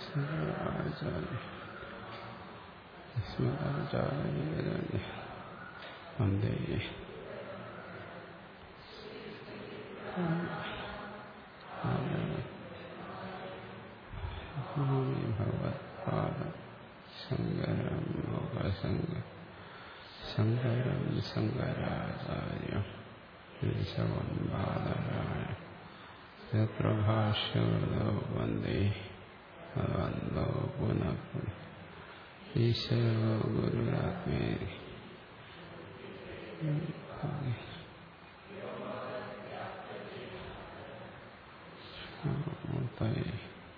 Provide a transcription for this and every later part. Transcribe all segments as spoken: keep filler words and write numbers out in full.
ശങ്കരാചാര്യ സ്മരാചാര്യ വന്ദേ ഭഗവത്പാദ ശങ്കരം ലോകശങ്ക ശങ്കരം ശങ്കരാചാര്യം കേശവന്ദാരായ യത്രഭാഷ്യവൃതോ വന്ദേ ഭഗവന്തോ പുനഃ പുനഃ ഈശ്വരോ ഗുരുരാത്മേ മൂർത്തയേ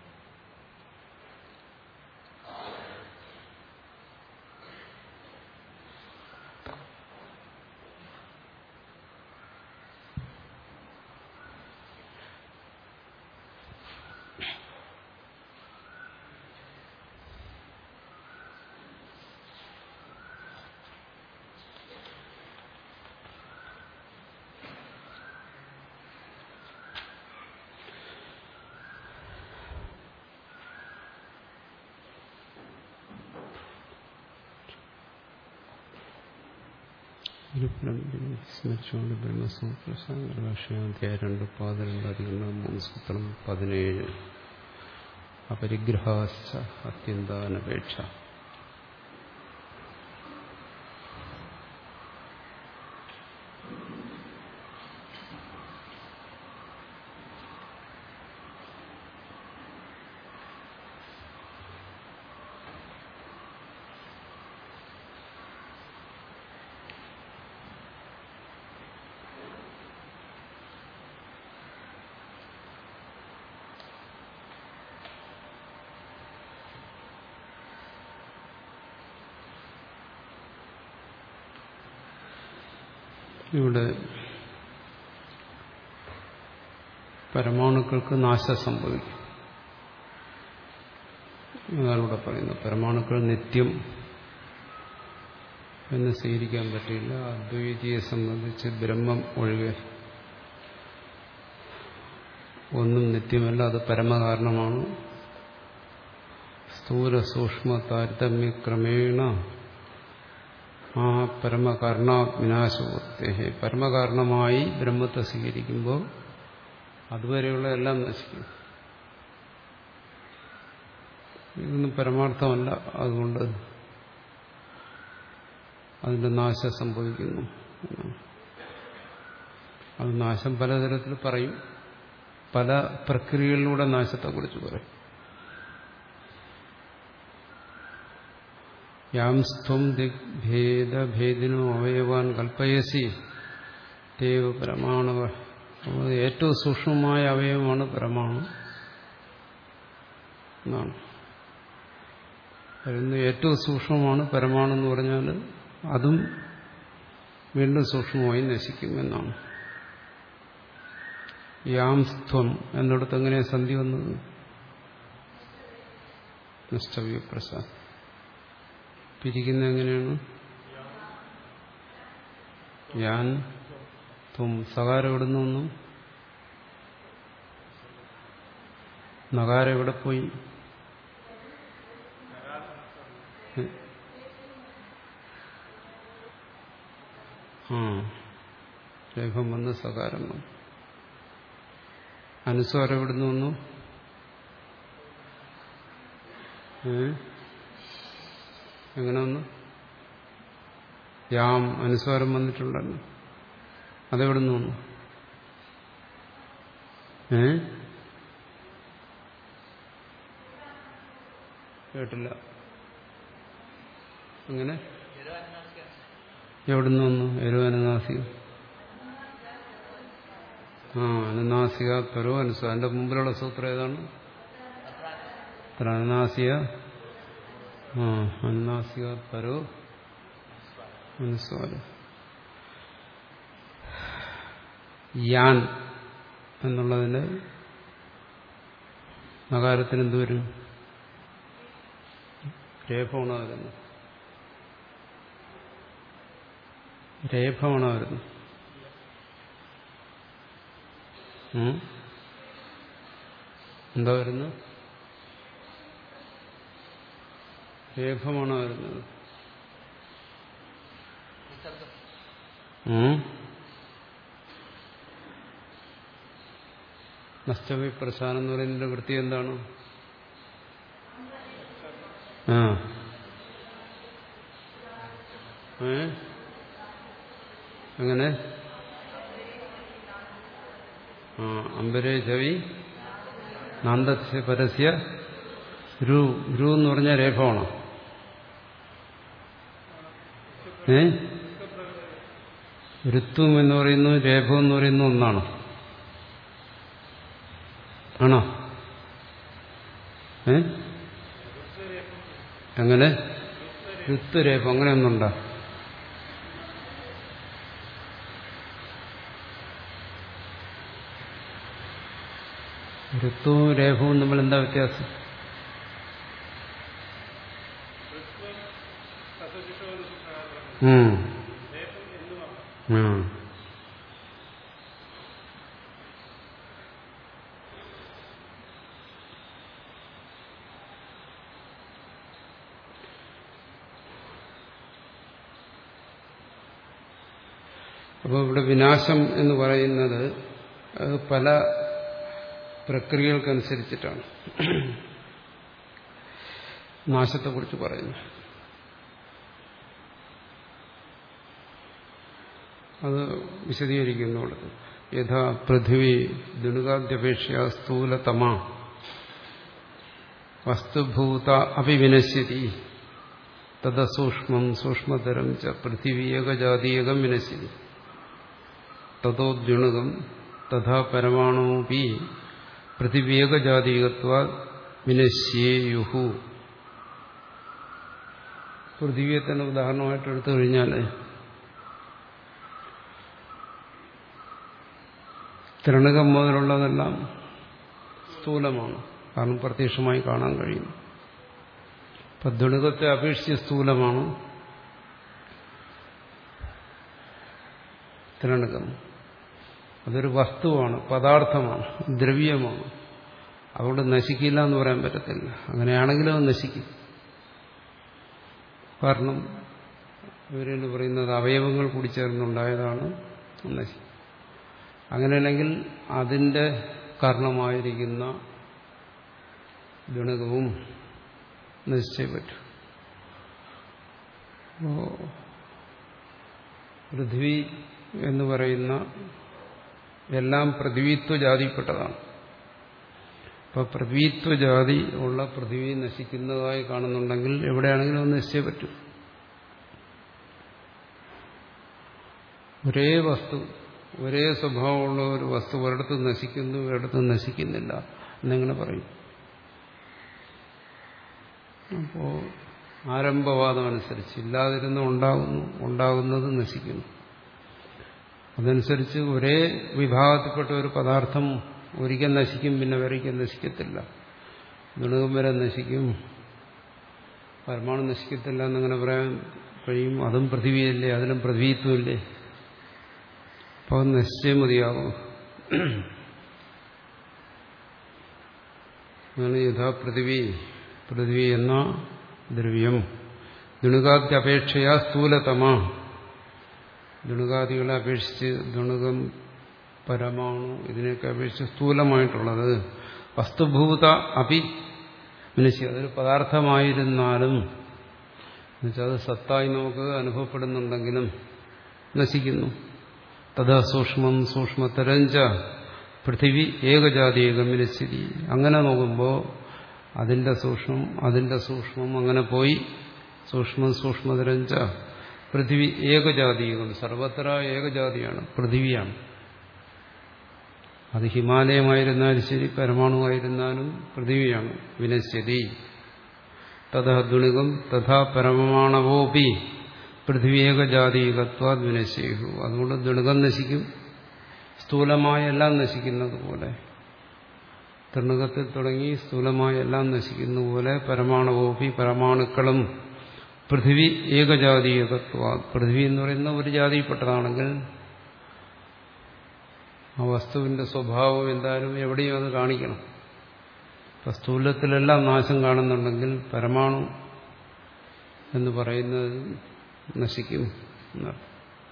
സ്മരിച്ചുകൊണ്ട് ബ്രഹ്മസൂത്ര സാങ്കരഭാഷ്യാധ്യായ രണ്ട് പാദരണ്ട് അധികം മൂന്ന് സൂത്രം പതിനേഴ് അപരിഗ്രഹാശ്ച അത്യന്താനപേക്ഷ. ഇവിടെ പരമാണുക്കൾക്ക് നാശം സംഭവിക്കും അതാണ് ഇവിടെ പറയുന്നത്. പരമാണുക്കൾ നിത്യം എന്ന് സ്വീകരിക്കാൻ പറ്റില്ല. അദ്വൈതിയെ സംബന്ധിച്ച് ബ്രഹ്മം ഒഴികെ ഒന്നും നിത്യമല്ല, അത് പരമകാരണമാണ്. സ്ഥൂല സൂക്ഷ്മ താരതമ്യക്രമേണ ആ പരമകാരണ വിനാശോക്തേ, പരമകാരണമായി ബ്രഹ്മത്തെ സ്വീകരിക്കുമ്പോൾ അതുവരെയുള്ള എല്ലാം നശിക്കും. ഇതൊന്നും പരമാർത്ഥമല്ല, അതുകൊണ്ട് അതിന്റെ നാശം സംഭവിക്കുന്നു. അത് നാശം പലതരത്തിൽ പറയും, പല പ്രക്രിയകളിലൂടെ നാശത്തെക്കുറിച്ച് പറയും. യാം സ്ഥം ദിഗ്ഭേദഭേദിനോ അവയവാൻ കൽപ്പയസി തേവ പരമാണവ. ഏറ്റവും സൂക്ഷ്മമായ അവയവമാണ് പരമാണു എന്നാണ് പറയുന്നത്. ഏറ്റവും സൂക്ഷ്മമാണ് പരമാണെന്ന് പറഞ്ഞാൽ അതും വീണ്ടും സൂക്ഷ്മമായി നശിക്കുമെന്നാണ്. യാം സ്ഥം എന്നിടത്ത് എങ്ങനെയാണ് സന്ധി വന്നത്? നഷ്ടവ്യപ്രസാദ് പിരിക്കുന്ന എങ്ങനെയാണ്? യാൻ ത്വം. സകാരം എവിടെ നിന്നു? നകാരം എവിടെ പോയി? ആ രേഖം വന്ന് സകാരം വന്നു. അനുസ്വാരം എവിടെ നിന്ന് വന്നു? ഏ എങ്ങനെ വന്നു? യാം അനുസ്വാരം വന്നിട്ടുണ്ടല്ലോ, അതെവിടെ നിന്ന് വന്നു? ഏ കേട്ടില്ല. അങ്ങനെ എവിടെ നിന്ന് വന്നു? എരോ അനുനാസിക. ആ അനുനാസിക പരോ അനുസ്വാരം. അതിന്റെ മുമ്പിലുള്ള സൂത്രം ഏതാണ്? അനുനാസിക. ആ അനുനാസിക പരോ അനുസ്വാരം. യാൻ എന്നുള്ളതിന് നകാരത്തിന് എന്ത് വരും? രേഫമാണ് വരുന്നത്. രേഫമാണ് വരുന്നത്. എന്താ വരുന്നത്? രേഫമാണോ വരുന്നത്? നഷ്ടവി പ്രശാനം എന്ന് പറയുന്നതിന്റെ വൃത്തി എന്താണ്? ആ ഏ അങ്ങനെ ആ അമ്പരേ ചവി നാന്തസ്യ പരസ്യ രു രു എന്ന് പറഞ്ഞ രേഖമാണോ? ഏ ഋത്വം എന്ന് പറയുന്നു രേഖം എന്ന് പറയുന്നു ഒന്നാണോ? ആണോ? ഏ അങ്ങനെ ഋത്വരേഖം അങ്ങനെയൊന്നുണ്ടോ? ഋത്വവും രേഖവും തമ്മിൽ എന്താ വ്യത്യാസം? ഉം അപ്പോൾ ഇവിടെ വിനാശം എന്ന് പറയുന്നത് പല പ്രക്രിയകൾക്കനുസരിച്ചിട്ടാണ് നാശത്തെക്കുറിച്ച് പറയുന്നത്. അത് വിശദീകരിക്കുന്നുള്ളത് യഥാ പൃഥിവി ദുണുകാദ്യപേക്ഷ സ്ഥൂലതമ വസ്തുഭൂത അഭിവിനശ്യതി തദസൂക്ഷ്മം സൂക്ഷ്മതരം ച പൃഥിവി ഏകജാതീയകം വിനശ്യതി തതോദ്യുണുകം തഥാ പരമാണുപി പൃഥിവി ഏകജാതീയത്വാത് വിനശ്യേയുഹു. പൃഥിവിയെ തന്നെ ഉദാഹരണമായിട്ട് എടുത്തു കഴിഞ്ഞാൽ തൃണകം മുതലുള്ളതെല്ലാം സ്ഥൂലമാണ്, കാരണം പ്രത്യക്ഷമായി കാണാൻ കഴിയും. അപ്പം ദുണുകത്തെ അപേക്ഷിച്ച് സ്ഥൂലമാണ് തൃണകം. അതൊരു വസ്തുവാണ്, പദാർത്ഥമാണ്, ദ്രവ്യമാണ്. അതുകൊണ്ട് നശിക്കില്ല എന്ന് പറയാൻ പറ്റത്തില്ല. അങ്ങനെയാണെങ്കിലും അത് നശിക്കും. കാരണം ഇവരെന്ന് പറയുന്നത് അവയവങ്ങൾ കൂടി ചേർന്നുണ്ടായതാണ് നശിക്കും. അങ്ങനെയാണെങ്കിൽ അതിൻ്റെ കാരണമായിരിക്കുന്ന ഗുണകവും നശിച്ചേ പറ്റൂ. പൃഥ്വി എന്ന് പറയുന്ന എല്ലാം പൃഥ്വിത്വ ജാതിപ്പെട്ടതാണ്. അപ്പോൾ പൃഥ്വിത്വ ജാതി ഉള്ള പൃഥ്വി നശിക്കുന്നതായി കാണുന്നുണ്ടെങ്കിൽ എവിടെയാണെങ്കിലും അത് നശിച്ചേ പറ്റൂ. ഒരേ വസ്തു, ഒരേ സ്വഭാവമുള്ള ഒരു വസ്തു ഒരിടത്ത് നശിക്കുന്നു, ഒരിടത്ത് നശിക്കുന്നില്ല എന്നിങ്ങനെ പറയും. അപ്പോ ആരംഭവാദം അനുസരിച്ച് ഇല്ലാതിരുന്ന ഉണ്ടാകുന്നു, ഉണ്ടാകുന്നത് നശിക്കുന്നു. അതനുസരിച്ച് ഒരേ വിഭാഗത്തിൽപ്പെട്ട ഒരു പദാർത്ഥം ഒരിക്കൽ നശിക്കും, പിന്നെ ഒരിക്കൽ നശിക്കത്തില്ല. ദുണകം വരെ നശിക്കും, പരമാണു നശിക്കത്തില്ല എന്നങ്ങനെ പറയാൻ കഴിയും. അതും പൃഥ്വിയല്ലേ, അതിലും പൃഥ്വിത്വമില്ലേ? അപ്പോൾ നശിച്ചേ മതിയാകും. അങ്ങനെ യഥാ പൃഥ്വി, പൃഥ്വി എന്ന ദ്രവ്യം ദുണുകാദ്യപേക്ഷയാ സ്ഥൂലതമ, ദുണുകാദികളെ അപേക്ഷിച്ച് ദുണുകം, പരമാണു ഇതിനെയൊക്കെ അപേക്ഷിച്ച് സ്ഥൂലമായിട്ടുള്ളത് വസ്തുഭൂത അപി വിനശ്യ, അതൊരു പദാർത്ഥമായിരുന്നാലും എന്നുവെച്ചാൽ അത് സത്തായി നമുക്ക് അനുഭവപ്പെടുന്നുണ്ടെങ്കിലും നശിക്കുന്നു. തഥാ സൂക്ഷ്മം സൂക്ഷ്മതരഞ്ച പൃഥിവി ഏകജാതീയകം വിനശ്യതി. അങ്ങനെ നോക്കുമ്പോൾ അതിന്റെ സൂക്ഷ്മം അതിന്റെ സൂക്ഷ്മം അങ്ങനെ പോയി സൂക്ഷ്മം സൂക്ഷ്മതരഞ്ച പൃഥിവി ഏകജാതീയകം, സർവത്ര ഏകജാതിയാണ്, പൃഥിവിയാണ്. അത് ഹിമാലയമായിരുന്നാലും ശരി, പരമാണുവായിരുന്നാലും പൃഥിവിയാണ്. വിനശ്യതി തഥാ ദുണികം തഥാ പരമാണവോപി പൃഥിവി ഏകജാതീയകത്വാത് വിനശ്യേഹു. അതുകൊണ്ട് ദുണികം നശിക്കും, സ്ഥൂലമായ എല്ലാം നശിക്കുന്നത് പോലെ, തൃണകത്തിൽ തുടങ്ങി സ്ഥൂലമായ എല്ലാം നശിക്കുന്ന പോലെ പരമാണവോപി പരമാണുക്കളും പൃഥിവി ഏകജാതീയകത്വാത്, പൃഥിവി എന്ന് പറയുന്ന ഒരു ജാതിയിൽപ്പെട്ടതാണെങ്കിൽ ആ വസ്തുവിന്റെ സ്വഭാവം എന്തായാലും എവിടെയും അത് കാണിക്കണം. ഇപ്പം സ്ഥൂലത്തിലെല്ലാം നാശം കാണുന്നുണ്ടെങ്കിൽ പരമാണു എന്ന് പറയുന്നത് നശിക്കും എന്നർത്ഥം.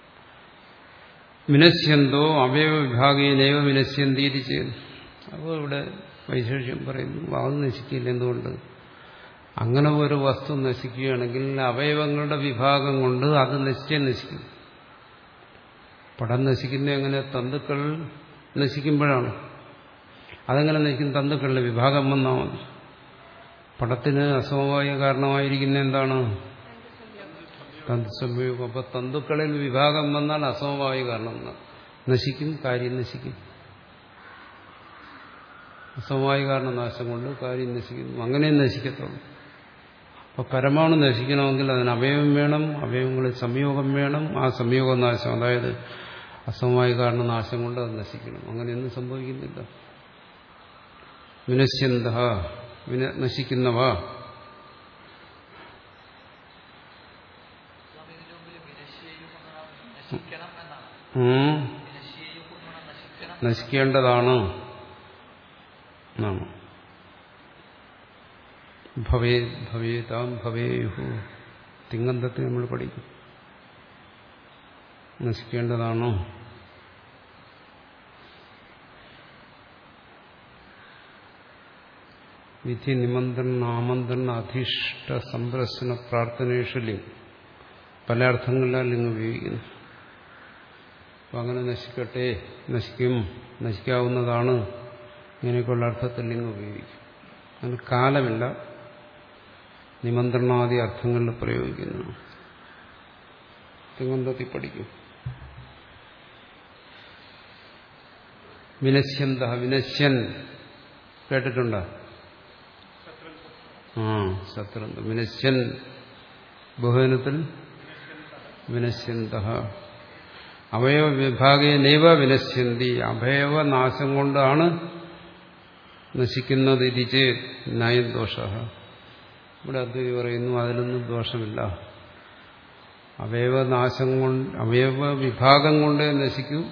വിനശ്യന്തോ അവയവ വിഭാഗീനേവ വിനശ്യന്തീതി ചെയ്യുന്നു. അപ്പോൾ ഇവിടെ വൈശേഷ്യം പറയുന്നു അത് നശിക്കില്ല. എന്തുകൊണ്ട്? അങ്ങനെ ഒരു വസ്തു നശിക്കുകയാണെങ്കിൽ അവയവങ്ങളുടെ വിഭാഗം കൊണ്ട് അത് നിശ്ചയം നശിക്കും. പടം നശിക്കുന്ന എങ്ങനെ? തന്തുക്കൾ നശിക്കുമ്പോഴാണ്. അതെങ്ങനെ നശിക്കും? തന്തുക്കളുടെ വിഭാഗം വന്നാൽ മതി. പടത്തിന് അസമവായ കാരണമായിരിക്കുന്ന എന്താണ്? തന്തുസംയോഗം. അപ്പൊ തന്തുക്കളിൽ വിഭാഗം വന്നാൽ അസമവായ കാരണം നശിക്കും, കാര്യം നശിക്കും. അസമവായ കാരണം നാശം കൊണ്ട് കാര്യം നശിക്കുന്നു. അങ്ങനെ നശിക്കത്തുള്ളൂ. അപ്പൊ പരമാണു നശിക്കണമെങ്കിൽ അതിന് അവയവം വേണം, അവയവങ്ങളിൽ സംയോഗം വേണം. ആ സംയോഗ നാശം, അതായത് അസമവായ കാരണം നാശം കൊണ്ട് അത് നശിക്കണം. അങ്ങനെയൊന്നും സംഭവിക്കുന്നില്ല. വിനശ്യന്ത നശിക്കുന്നവ. നശിക്കേണ്ടതാണ്. ഭവേ ഭവേതാം ഭവേയുഹു. തിങ്ങന്തത്തെ നമ്മൾ പഠിക്കും. നശിക്കേണ്ടതാണോ? വിധി നിമന്ത്രണ ആമന്ത്രണ അധിഷ്ഠ സംപ്രസന പ്രാർത്ഥനേഷു ലിംഗ്. പല അർത്ഥങ്ങളിലാണ് ലിംഗ് ഉപയോഗിക്കുന്നു. അപ്പം അങ്ങനെ നശിക്കട്ടെ, നശിക്കും, നശിക്കാവുന്നതാണ്, ഇങ്ങനെയൊക്കെയുള്ള അർത്ഥത്തിൽ ലിംഗ് ഉപയോഗിക്കും. അതിന് കാലമില്ല. നിമന്ത്രണാദി അർത്ഥങ്ങളിൽ പ്രയോഗിക്കുന്നു. തിങ്ങന്തത്തിൽ പഠിക്കും. വിനശ്യന്ത വിനശ്യൻ കേട്ടിട്ടുണ്ടോ? ആ ശത്രുന്ത. വിനശ്യൻ ബഹുവനത്തിൽ വിനശ്യന്ത. അവയവ വിഭാഗേ നൈവ വിനശ്യന്തി. അവയവനാശം കൊണ്ടാണ് നശിക്കുന്നത്. ഇത് ചേത് നയം ദോഷ. ഇവിടെ അദ്വൈതി പറയുന്നു അതിലൊന്നും ദോഷമില്ല. അവയവനാശം കൊണ്ട് അവയവ വിഭാഗം കൊണ്ടേ നശിക്കൂ.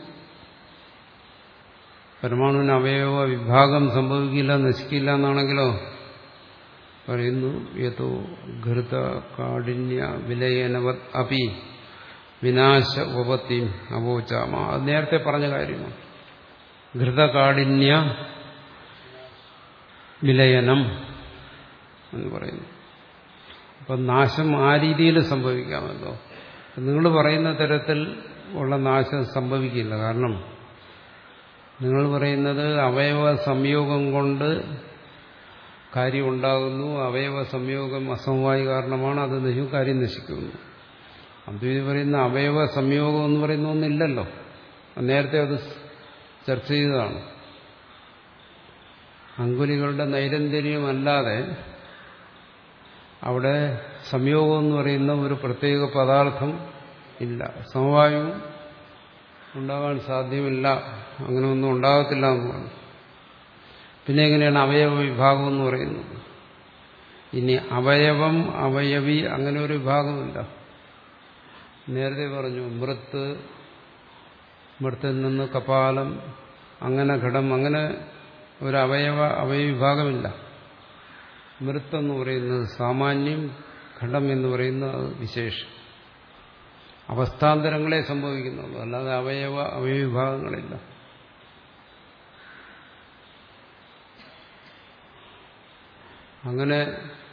പരമാണുവിന് അവയവ വിഭാഗം സംഭവിക്കില്ല, നശിക്കില്ല എന്നാണെങ്കിലോ പറയുന്നു യതോ ഘൃത കാഠിന്യ വിലയനവത് അപി വിനാശ ഉപപത്തി അപോചാമ. അത് നേരത്തെ പറഞ്ഞ കാര്യമാണ്. ഘൃതകാഠിന്യ വിലയനം എന്ന് പറയുന്നു. അപ്പം നാശം ആ രീതിയിൽ സംഭവിക്കാമല്ലോ. നിങ്ങൾ പറയുന്ന തരത്തിൽ ഉള്ള നാശം സംഭവിക്കില്ല. കാരണം നിങ്ങൾ പറയുന്നത് അവയവ സംയോഗം കൊണ്ട് കാര്യം ഉണ്ടാകുന്നു, അവയവ സംയോഗം അസമവായ കാരണമാണ്, അത് നശിക്കും, കാര്യം നശിക്കുന്നു. അദ്വൈതി പറയുന്ന അവയവ സംയോഗം എന്ന് പറയുന്ന ഒന്നില്ലല്ലോ. നേരത്തെ അത് ചർച്ച ചെയ്തതാണ്. അങ്കുലികളുടെ നൈരന്തര്യമല്ലാതെ അവിടെ സംയോഗം എന്ന് പറയുന്ന ഒരു പ്രത്യേക പദാർത്ഥം ഇല്ല. സമവായവും ഉണ്ടാകാൻ സാധ്യമല്ല, അങ്ങനെ ഒന്നും ഉണ്ടാകത്തില്ല എന്ന് പറഞ്ഞു. പിന്നെ എങ്ങനെയാണ് അവയവ വിഭാഗം എന്ന് പറയുന്നത്? ഇനി അവയവം അവയവി അങ്ങനെ ഒരു വിഭാഗമില്ല. നേരത്തെ പറഞ്ഞു മൃത്ത്, മൃത്തിൽ നിന്ന് കപാലം, അങ്ങനെ ഘടം, അങ്ങനെ ഒരു അവയവ അവയവ വിഭാഗമില്ല. മൃത്തെന്ന് പറയുന്നത് സാമാന്യം, ഘടം എന്ന് പറയുന്നത് വിശേഷം. അവസ്ഥാന്തരങ്ങളെ സംഭവിക്കുന്നുള്ളൂ, അല്ലാതെ അവയവ അവയവ വിഭാഗങ്ങളില്ല. അങ്ങനെ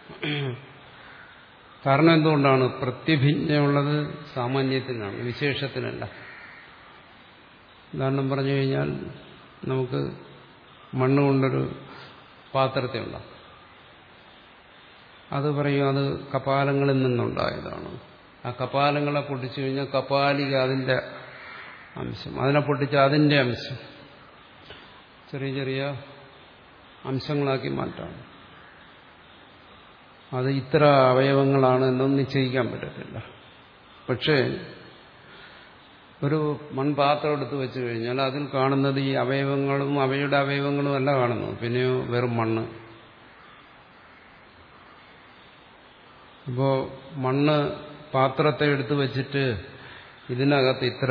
കാരണം എന്തുകൊണ്ടാണ്? പ്രത്യഭിജ്ഞയുള്ളത് സാമാന്യത്തിനാണ്, വിശേഷത്തിനല്ല. ഉദാഹരണം പറഞ്ഞു കഴിഞ്ഞാൽ നമുക്ക് മണ്ണ് കൊണ്ടൊരു പാത്രത്തെ ഉണ്ടാകും. അത് പറയും അത് കപാലങ്ങളിൽ നിന്നുണ്ടായതാണ്. ആ കപാലങ്ങളെ പൊട്ടിച്ചു കഴിഞ്ഞാൽ കപാലിക അതിൻ്റെ അംശം, അതിനെ പൊട്ടിച്ച് അതിൻ്റെ അംശം, ചെറിയ ചെറിയ അംശങ്ങളാക്കി മാറ്റാം. അത് ഇത്ര അവയവങ്ങളാണ് എന്നൊന്നും നിശ്ചയിക്കാൻ പറ്റത്തില്ല. പക്ഷേ ഒരു മൺപാത്രം എടുത്ത് വെച്ച് കഴിഞ്ഞാൽ അതിൽ കാണുന്നത് ഈ അവയവങ്ങളും അവയുടെ അവയവങ്ങളും അല്ല കാണുന്നു, പിന്നെയോ വെറും മണ്ണ്. അപ്പോൾ മണ്ണ് പാത്രത്തെ എടുത്ത് വെച്ചിട്ട് ഇതിനകത്ത് ഇത്ര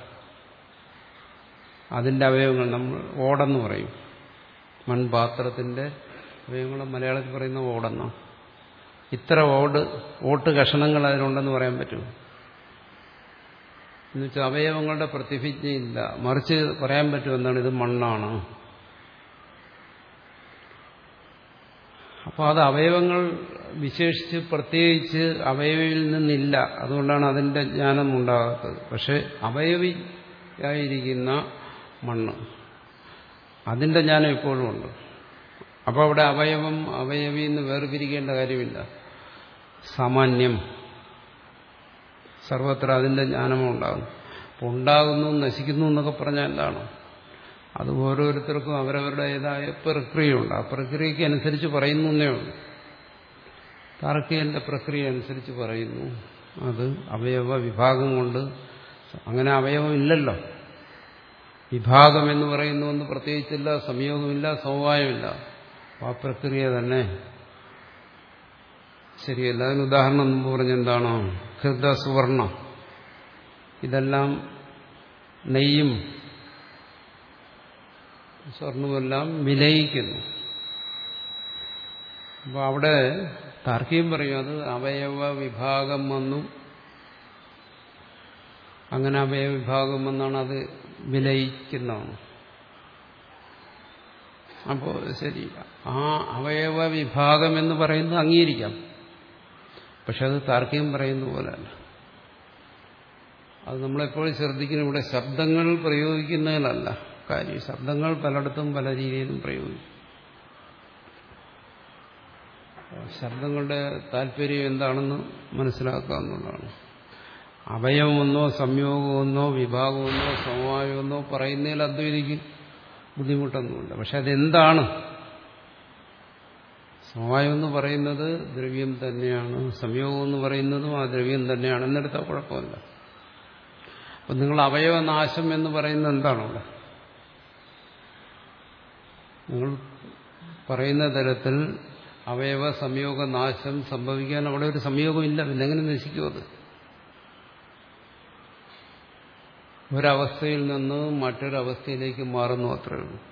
അതിൻ്റെ അവയവങ്ങൾ, നമ്മൾ ഓടെന്ന് പറയും. മൺപാത്രത്തിൻ്റെ അവയവങ്ങൾ മലയാളത്തിൽ പറയുന്ന ഓടെന്ന. ഇത്ര ഓട് ഓട്ട് കഷണങ്ങൾ അതിലുണ്ടെന്ന് പറയാൻ പറ്റുമോ? എന്നുവെച്ചാൽ അവയവങ്ങളുടെ പ്രതിഭിജ്ഞയില്ല. മറിച്ച് പറയാൻ പറ്റും എന്താണ്, ഇത് മണ്ണാണ്. അപ്പോൾ അത് അവയവങ്ങൾ വിശേഷിച്ച് പ്രത്യേകിച്ച് അവയവിയിൽ നിന്നില്ല. അതുകൊണ്ടാണ് അതിന്റെ ജ്ഞാനം ഉണ്ടാകാത്തത്. പക്ഷെ അവയവിയായിരിക്കുന്ന മണ്ണ്, അതിന്റെ ജ്ഞാനം എപ്പോഴും ഉണ്ട്. അപ്പോൾ അവിടെ അവയവം അവയവി എന്ന് വേർപിരിക്കേണ്ട കാര്യമില്ല. സാമാന്യം സർവത്ര അതിന്റെ ജ്ഞാനവും ഉണ്ടാകും. അപ്പോൾ ഉണ്ടാകുന്നു നശിക്കുന്നു എന്നൊക്കെ പറഞ്ഞാൽ എന്താണ്? അത് ഓരോരുത്തർക്കും അവരവരുടേതായ പ്രക്രിയയുണ്ട്. ആ പ്രക്രിയയ്ക്ക് അനുസരിച്ച് പറയുന്നു എന്നേ ഉള്ളൂ. താർക്കികന്റെ പ്രക്രിയ അനുസരിച്ച് പറയുന്നു. അത് അവയവ വിഭാഗം കൊണ്ട്. അങ്ങനെ അവയവം ഇല്ലല്ലോ. വിഭാഗം എന്ന് പറയുന്നു പ്രത്യേകിച്ചില്ല, സംയോഗമില്ല, സമവായമില്ല. ആ പ്രക്രിയ തന്നെ ശരിയല്ല. അതിന് ഉദാഹരണം മുമ്പ് പറഞ്ഞെന്താണോ, ഹൃദ സുവർണം, ഇതെല്ലാം നെയ്യും സ്വർണവുമെല്ലാം വിലയിക്കുന്നു. അപ്പോൾ അവിടെ താർക്കികം പറയും അത് അവയവ വിഭാഗം വന്നു, അങ്ങനെ അവയവ വിഭാഗം വന്നാണ് അത് വിലയിക്കുന്നതാണ്. അപ്പോൾ ശരി, ആ അവയവ വിഭാഗം എന്ന് പറയുന്നത് അംഗീകരിക്കാം. പക്ഷെ അത് താർക്കികം പറയുന്ന പോലെയല്ല. അത് നമ്മളെപ്പോഴും ശ്രദ്ധിക്കണം. ഇവിടെ ശബ്ദങ്ങൾ പ്രയോഗിക്കുന്നതിലല്ല കാര്യം. ശബ്ദങ്ങൾ പലയിടത്തും പല രീതിയിലും പ്രയോഗിക്കും. ശബ്ദങ്ങളുടെ താല്പര്യം എന്താണെന്ന് മനസ്സിലാക്കാവുന്നതാണ്. അവയവമെന്നോ സംയോഗമെന്നോ വിഭാഗമെന്നോ സമവായമെന്നോ പറയുന്നതിൽ അദ്വൈതിക്ക് ബുദ്ധിമുട്ടൊന്നുമില്ല. പക്ഷെ അതെന്താണ്? സമവായം എന്ന് പറയുന്നത് ദ്രവ്യം തന്നെയാണ്, സംയോഗം എന്ന് പറയുന്നതും ആ ദ്രവ്യം തന്നെയാണ് എന്നെടുത്താൽ കുഴപ്പമില്ല. അപ്പം നിങ്ങൾ അവയവനാശം എന്ന് പറയുന്നത് എന്താണ് അവിടെ? നിങ്ങൾ പറയുന്ന തരത്തിൽ അവയവ സംയോഗ നാശം സംഭവിക്കാൻ അവിടെ ഒരു സംയോഗമില്ല. പിന്നെ എങ്ങനെ നശിക്കും? അത് ഒരവസ്ഥയിൽ നിന്ന് മറ്റൊരവസ്ഥയിലേക്ക് മാറുന്നു, അത്രയേ ഉള്ളൂ.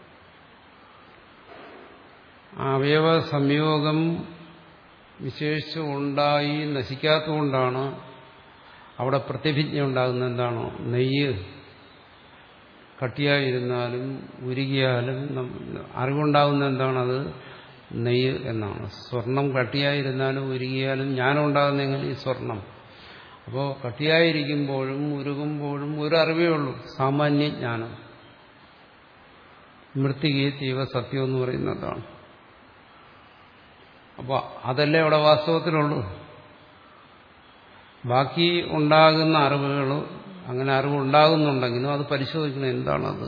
അവയവ സംയോഗം വിശേഷിച്ച് ഉണ്ടായി നശിക്കാത്തതുകൊണ്ടാണ് അവിടെ പ്രതിഭിജ്ഞ ഉണ്ടാകുന്നത്. എന്താണോ, നെയ്യ് കട്ടിയായിരുന്നാലും ഉരുകിയാലും അറിവുണ്ടാകുന്ന എന്താണത്? നെയ്യ് എന്നാണ്. സ്വർണം കട്ടിയായിരുന്നാലും ഉരുകിയാലും ജ്ഞാനം ഉണ്ടാകുന്ന എങ്ങനെ? ഈ സ്വർണം. അപ്പോൾ കട്ടിയായിരിക്കുമ്പോഴും ഉരുകുമ്പോഴും ഒരു അറിവേ ഉള്ളൂ, സാമാന്യ ജ്ഞാനം. മൃത്തികയെ തീവ സത്യം എന്ന് പറയുന്നതാണ്. അപ്പോൾ അതല്ലേ അവിടെ വാസ്തവത്തിലുള്ളൂ. ബാക്കി ഉണ്ടാകുന്ന അറിവുകൾ, അങ്ങനെ അറിവുണ്ടാകുന്നുണ്ടെങ്കിലും അത് പരിശോധിക്കണം. എന്താണത്?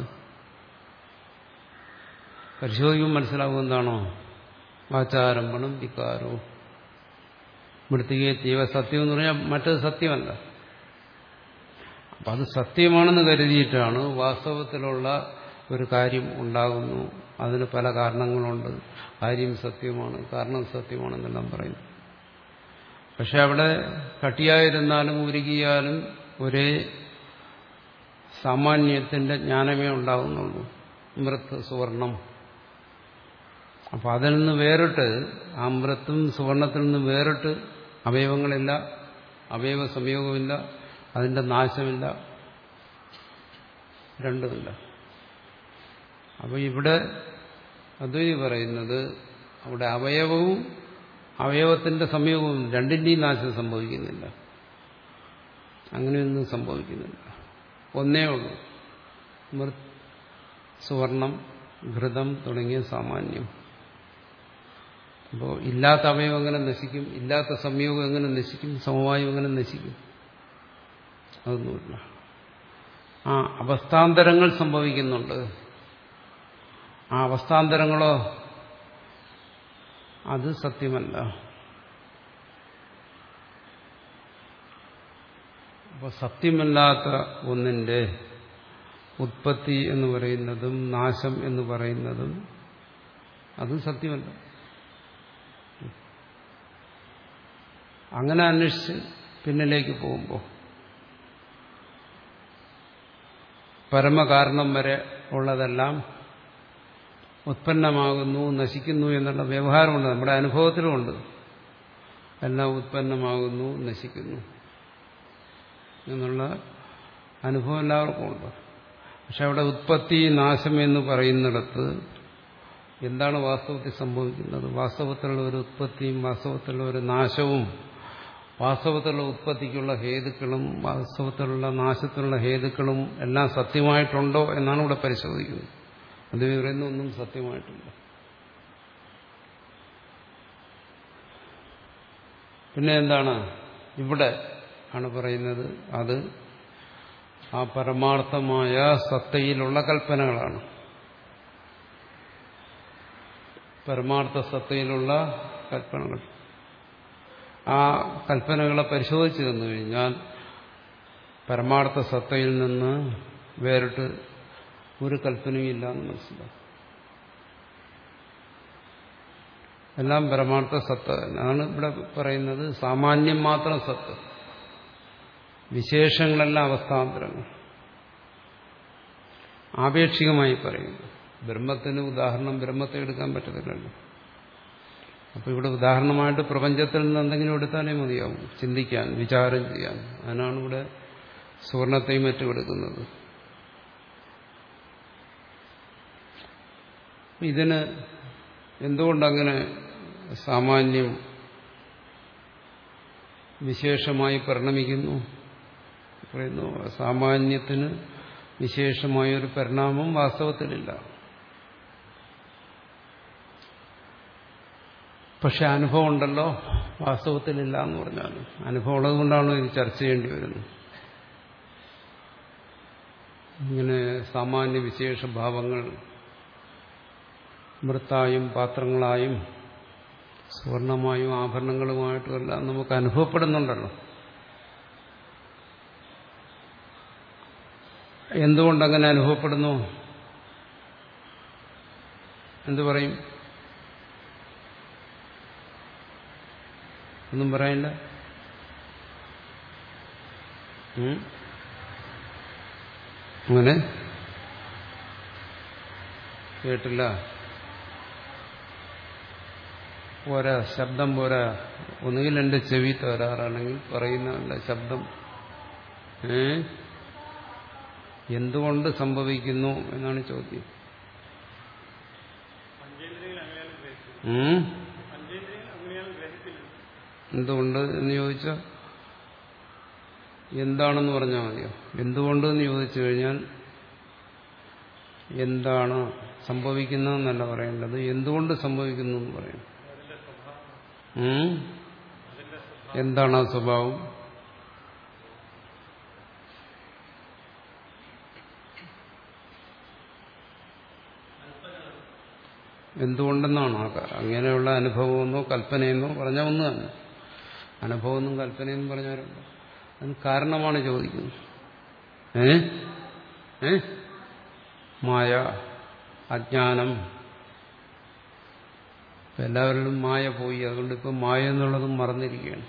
പരിശോധിക്കുമ്പോൾ മനസ്സിലാവും എന്താണോ, വാചാരംഭണം വികാരോ. മൃത്തികയെ തീവ സത്യം എന്ന് പറഞ്ഞാൽ മറ്റത് സത്യമല്ല. അപ്പം അത് സത്യമാണെന്ന് കരുതിയിട്ടാണ് വാസ്തവത്തിലുള്ള ഒരു കാര്യം ഉണ്ടാകുന്നു. അതിന് പല കാരണങ്ങളുണ്ട്. കാര്യം സത്യമാണ്, കാരണം സത്യമാണെന്നെല്ലാം പറയുന്നു. പക്ഷെ അവിടെ കട്ടിയായിരുന്നാലും ഉരുകിയാലും ഒരേ സാമാന്യത്തിന്റെ ജ്ഞാനമേ ഉണ്ടാകുന്നുള്ളൂ. മൃത്ത് സുവർണം. അപ്പം അതിൽ നിന്ന് വേറിട്ട്, ആ മൃത്തും സുവർണത്തിൽ നിന്ന് വേറിട്ട് അവയവങ്ങളില്ല, അവയവ സംയോഗമില്ല, അതിന്റെ നാശമില്ല, രണ്ടുമില്ല. അപ്പോൾ ഇവിടെ അദ്വൈതി പറയുന്നത് അവിടെ അവയവവും അവയവത്തിന്റെ സംയോഗവും രണ്ടിന്റെയും നാശം സംഭവിക്കുന്നില്ല. അങ്ങനെയൊന്നും സംഭവിക്കുന്നില്ല. ഒന്നേ ഉള്ളൂ, മൃത് സുവർണം ഘൃതം തുടങ്ങിയ സാമാന്യം. അപ്പോൾ ഇല്ലാത്ത അവയവം എങ്ങനെ നശിക്കും? ഇല്ലാത്ത സംയോഗം എങ്ങനെ നശിക്കും? സമവായം എങ്ങനെ നശിക്കും? അതൊന്നുമില്ല. ആ അവസ്ഥാന്തരങ്ങൾ സംഭവിക്കുന്നുണ്ട്. ആ അവസ്ഥാന്തരങ്ങളോ അത് സത്യമല്ല. അപ്പോൾ സത്യമല്ലാത്ത ഒന്നിന്റെ ഉത്പത്തി എന്ന് പറയുന്നതും നാശം എന്ന് പറയുന്നതും അതും സത്യമല്ല. അങ്ങനെ അന്വേഷിച്ച് പിന്നിലേക്ക് പോകുമ്പോൾ പരമകാരണം വരെ ഉള്ളതെല്ലാം ഉത്പന്നമാകുന്നു, നശിക്കുന്നു എന്നുള്ള വ്യവഹാരമുണ്ട്, നമ്മുടെ അനുഭവത്തിലുമുണ്ട്. എല്ലാം ഉത്പന്നമാകുന്നു, നശിക്കുന്നു എന്നുള്ള അനുഭവം എല്ലാവർക്കും ഉണ്ട്. പക്ഷെ അവിടെ ഉത്പത്തി നാശം എന്ന് പറയുന്നിടത്ത് എന്താണ് വാസ്തവത്തിൽ സംഭവിക്കുന്നത്? വാസ്തവത്തിലുള്ള ഒരു ഉത്പത്തിയും വാസ്തവത്തിലുള്ള ഒരു നാശവും വാസ്തവത്തിലുള്ള ഉത്പത്തിക്കുള്ള ഹേതുക്കളും വാസ്തവത്തിലുള്ള നാശത്തിലുള്ള ഹേതുക്കളും എല്ലാം സത്യമായിട്ടുണ്ടോ എന്നാണ് ഇവിടെ പരിശോധിക്കുന്നത്. അത് പറയുന്ന ഒന്നും സത്യമായിട്ടില്ല. പിന്നെ എന്താണ് ഇവിടെ ആണ് പറയുന്നത്? അത് ആ പരമാർത്ഥമായ സത്തയിലുള്ള കൽപ്പനകളാണ്. പരമാർത്ഥ സത്തയിലുള്ള കൽപ്പനകൾ. ആ കൽപ്പനകളെ പരിശോധിച്ചു തന്നു കഴിഞ്ഞാൽ പരമാർത്ഥ സത്തയിൽ നിന്ന് വേറിട്ട് ഒരു കൽപ്പനയും ഇല്ല എന്ന് മനസ്സിലാവും. എല്ലാം പരമാർത്ഥ സത്ത ആണ് ഇവിടെ പറയുന്നത്. സാമാന്യം മാത്രം സത്ത്, വിശേഷങ്ങളെല്ലാം അവസ്ഥാന്തരങ്ങൾ. ആപേക്ഷികമായി പറയുന്നു. ബ്രഹ്മത്തിന് ഉദാഹരണം ബ്രഹ്മത്തെ എടുക്കാൻ പറ്റത്തില്ലല്ലോ. അപ്പൊ ഇവിടെ ഉദാഹരണമായിട്ട് പ്രപഞ്ചത്തിൽ നിന്ന് എന്തെങ്കിലും എടുത്താലേ മതിയാവും, ചിന്തിക്കാൻ, വിചാരം ചെയ്യാൻ. അതിനാണ് ഇവിടെ സുവർണത്തെയും മറ്റും എടുക്കുന്നത്. ഇതിന് എന്തുകൊണ്ടങ്ങനെ സാമാന്യം വിശേഷമായി പരിണമിക്കുന്നു? പറയുന്നു സാമാന്യത്തിന് വിശേഷമായൊരു പരിണാമം വാസ്തവത്തിലില്ല. പക്ഷെ അനുഭവം ഉണ്ടല്ലോ, വാസ്തവത്തിലില്ല എന്ന് പറഞ്ഞാൽ അനുഭവം ഉള്ളതുകൊണ്ടാണ് ഇത് ചർച്ച ചെയ്യേണ്ടി വരുന്നത്. ഇങ്ങനെ സാമാന്യ വിശേഷ ഭാവങ്ങൾ മൃത്തായും പാത്രങ്ങളായും സുവർണമായും ആഭരണങ്ങളുമായിട്ടും എല്ലാം നമുക്ക് അനുഭവപ്പെടുന്നുണ്ടല്ലോ. എന്തുകൊണ്ടങ്ങനെ അനുഭവപ്പെടുന്നു? എന്തു പറയും? ഒന്നും പറയില്ല. അങ്ങനെ കേട്ടില്ല. പോരാ, ശബ്ദം പോരാ. ഒന്നുകിൽ എന്റെ ചെവി തകരാറാണെങ്കിൽ പറയുന്ന ശബ്ദം ഏ എന്തുകൊണ്ട് സംഭവിക്കുന്നു എന്നാണ് ചോദ്യം. എന്തുകൊണ്ട് എന്ന് ചോദിച്ചാൽ എന്താണെന്ന് പറഞ്ഞാൽ മതിയോ? എന്തുകൊണ്ട് എന്ന് ചോദിച്ചു കഴിഞ്ഞാൽ എന്താണ് സംഭവിക്കുന്നതെന്നല്ല പറയേണ്ടത്, എന്തുകൊണ്ട് സംഭവിക്കുന്നു എന്ന് പറയും. എന്താണ് ആ സ്വഭാവം? എന്തുകൊണ്ടെന്നാണ് അങ്ങനെയുള്ള അനുഭവമെന്നോ കൽപ്പനയെന്നോ പറഞ്ഞാൽ ഒന്ന് തന്നെ. അനുഭവമെന്നും കൽപ്പനയെന്നും പറഞ്ഞവരുണ്ട്. അതിന് കാരണമാണ് ചോദിക്കുന്നത്. ഏ ഏ മായ, അജ്ഞാനം. ഇപ്പം എല്ലാവരിലും മായ പോയി, അതുകൊണ്ട് ഇപ്പം മായ എന്നുള്ളതും മറന്നിരിക്കുകയാണ്.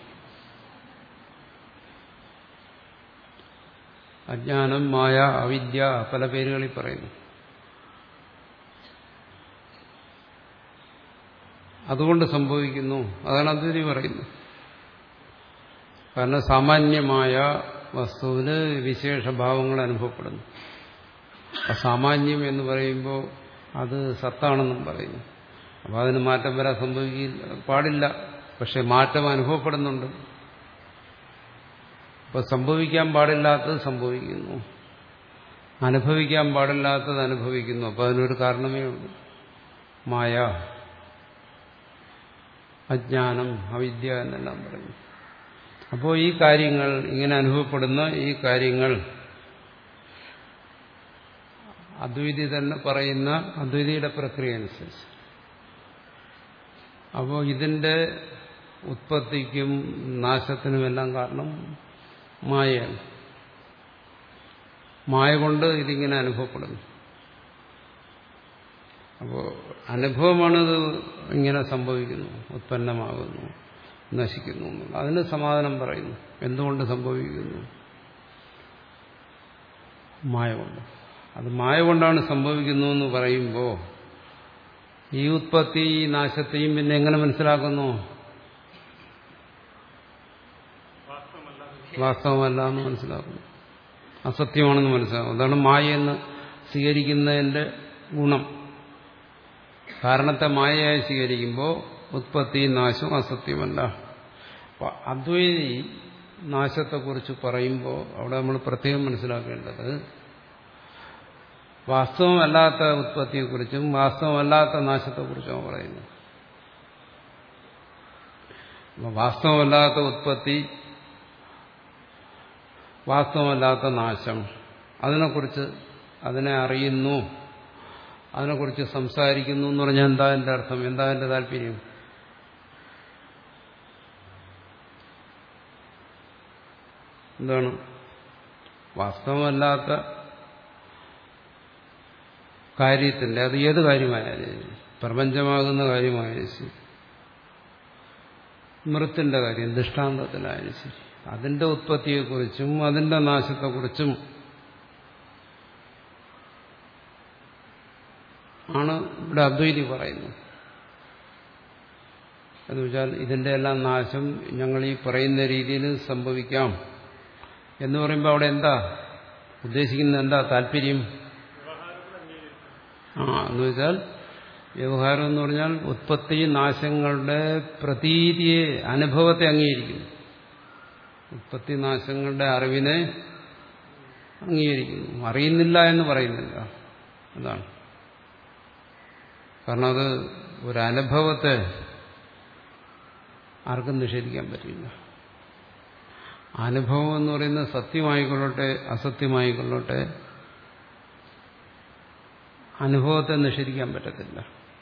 അജ്ഞാനം, മായ, അവിദ്യ പല പേരുകളിൽ പറയുന്നു. അതുകൊണ്ട് സംഭവിക്കുന്നു. അതാണ് അദ്വൈതി പറയുന്നത്. കാരണം സാമാന്യമായ വസ്തുവിന് വിശേഷഭാവങ്ങൾ അനുഭവപ്പെടുന്നു. സാമാന്യം എന്ന് പറയുമ്പോൾ അത് സത്താണെന്നും പറയുന്നു. അപ്പം അതിന് മാറ്റം വരാൻ സംഭവിക്കില്ല, പാടില്ല. പക്ഷെ മാറ്റം അനുഭവപ്പെടുന്നുണ്ട്. അപ്പോൾ സംഭവിക്കാൻ പാടില്ലാത്തത് സംഭവിക്കുന്നു, അനുഭവിക്കാൻ പാടില്ലാത്തത് അനുഭവിക്കുന്നു. അപ്പോൾ അതിനൊരു കാരണമേ ഉള്ളൂ, മായ, അജ്ഞാനം, അവിദ്യ എന്നെല്ലാം പറയുന്നു. അപ്പോൾ ഈ കാര്യങ്ങൾ, ഇങ്ങനെ അനുഭവപ്പെടുന്ന ഈ കാര്യങ്ങൾ അദ്വൈതി തന്നെ പറയുന്ന അദ്വൈതിയുടെ പ്രക്രിയ അനുസരിച്ച്. അപ്പോൾ ഇതിന്റെ ഉത്പത്തിക്കും നാശത്തിനുമെല്ലാം കാരണം മായയാണ്. മായ കൊണ്ട് ഇതിങ്ങനെ അനുഭവപ്പെടുന്നു. അപ്പോൾ അനുഭവമാണിത് ഇങ്ങനെ സംഭവിക്കുന്നു, ഉത്പന്നമാകുന്നു, നശിക്കുന്നു എന്നുള്ളത്. അതിന് സമാധാനം പറയുന്നു. എന്തുകൊണ്ട് സംഭവിക്കുന്നു? മായ കൊണ്ട്. അത് മായ കൊണ്ടാണ് സംഭവിക്കുന്നു എന്ന് പറയുമ്പോൾ ഈ ഉത്പത്തി, ഈ നാശത്തെയും പിന്നെ എങ്ങനെ മനസ്സിലാക്കുന്നു? വാസ്തവമല്ല എന്ന് മനസ്സിലാക്കുന്നു, അസത്യമാണെന്ന് മനസ്സിലാക്കും. അതാണ് മായയെന്ന് സ്വീകരിക്കുന്നതിന്റെ ഗുണം. കാരണത്തെ മായയായി സ്വീകരിക്കുമ്പോൾ ഉത്പത്തി നാശം അസത്യമല്ല. അപ്പൊ അദ്വൈതി നാശത്തെക്കുറിച്ച് പറയുമ്പോൾ അവിടെ നമ്മൾ പ്രത്യേകം മനസ്സിലാക്കേണ്ടത് വാസ്തവമല്ലാത്ത ഉത്പത്തിയെക്കുറിച്ചും വാസ്തവമല്ലാത്ത നാശത്തെക്കുറിച്ചും പറയുന്നത്. വാസ്തവമല്ലാത്ത ഉത്പത്തി, വാസ്തവമല്ലാത്ത നാശം, അതിനെക്കുറിച്ച് അതിനെ അറിയുന്നു, അതിനെക്കുറിച്ച് സംസാരിക്കുന്നു എന്ന് പറഞ്ഞാൽ എന്താ എൻ്റെ അർത്ഥം, എന്താ എൻ്റെ താല്പര്യം? എന്താണ്? വാസ്തവമല്ലാത്ത കാര്യത്തിന്റെ, അത് ഏത് കാര്യമായാലും, പ്രപഞ്ചമാകുന്ന കാര്യമായാലും ശരി, മൃത്തിന്റെ കാര്യം ദൃഷ്ടാന്തത്തിലായാലും ശരി, അതിന്റെ ഉത്പത്തിയെക്കുറിച്ചും അതിന്റെ നാശത്തെക്കുറിച്ചും ആണ് ഇവിടെ അദ്വൈതി പറയുന്നത്. എന്നുവെച്ചാൽ ഇതിന്റെ എല്ലാം നാശം ഞങ്ങൾ ഈ പറയുന്ന രീതിയിൽ സംഭവിക്കാം എന്ന് പറയുമ്പോൾ അവിടെ എന്താ ഉദ്ദേശിക്കുന്നത്, എന്താ താല്പര്യം? ആ എന്ന് വെച്ചാൽ വ്യവഹാരം എന്ന് പറഞ്ഞാൽ ഉത്പത്തി നാശങ്ങളുടെ പ്രതീതിയെ, അനുഭവത്തെ അംഗീകരിക്കുന്നു. ഉത്പത്തി നാശങ്ങളുടെ അറിവിനെ അംഗീകരിക്കുന്നു, അറിയുന്നില്ല എന്ന് പറയുന്നില്ല. അതാണ് കാരണം അത് ഒരനുഭവത്തെ ആർക്കും നിഷേധിക്കാൻ പറ്റില്ല. അനുഭവം എന്ന് പറയുന്നത് സത്യമായിക്കൊള്ളട്ടെ അസത്യമായിക്കൊള്ളട്ടെ അനുഭവത്തെ നിഷേധിക്കാൻ പറ്റത്തില്ല.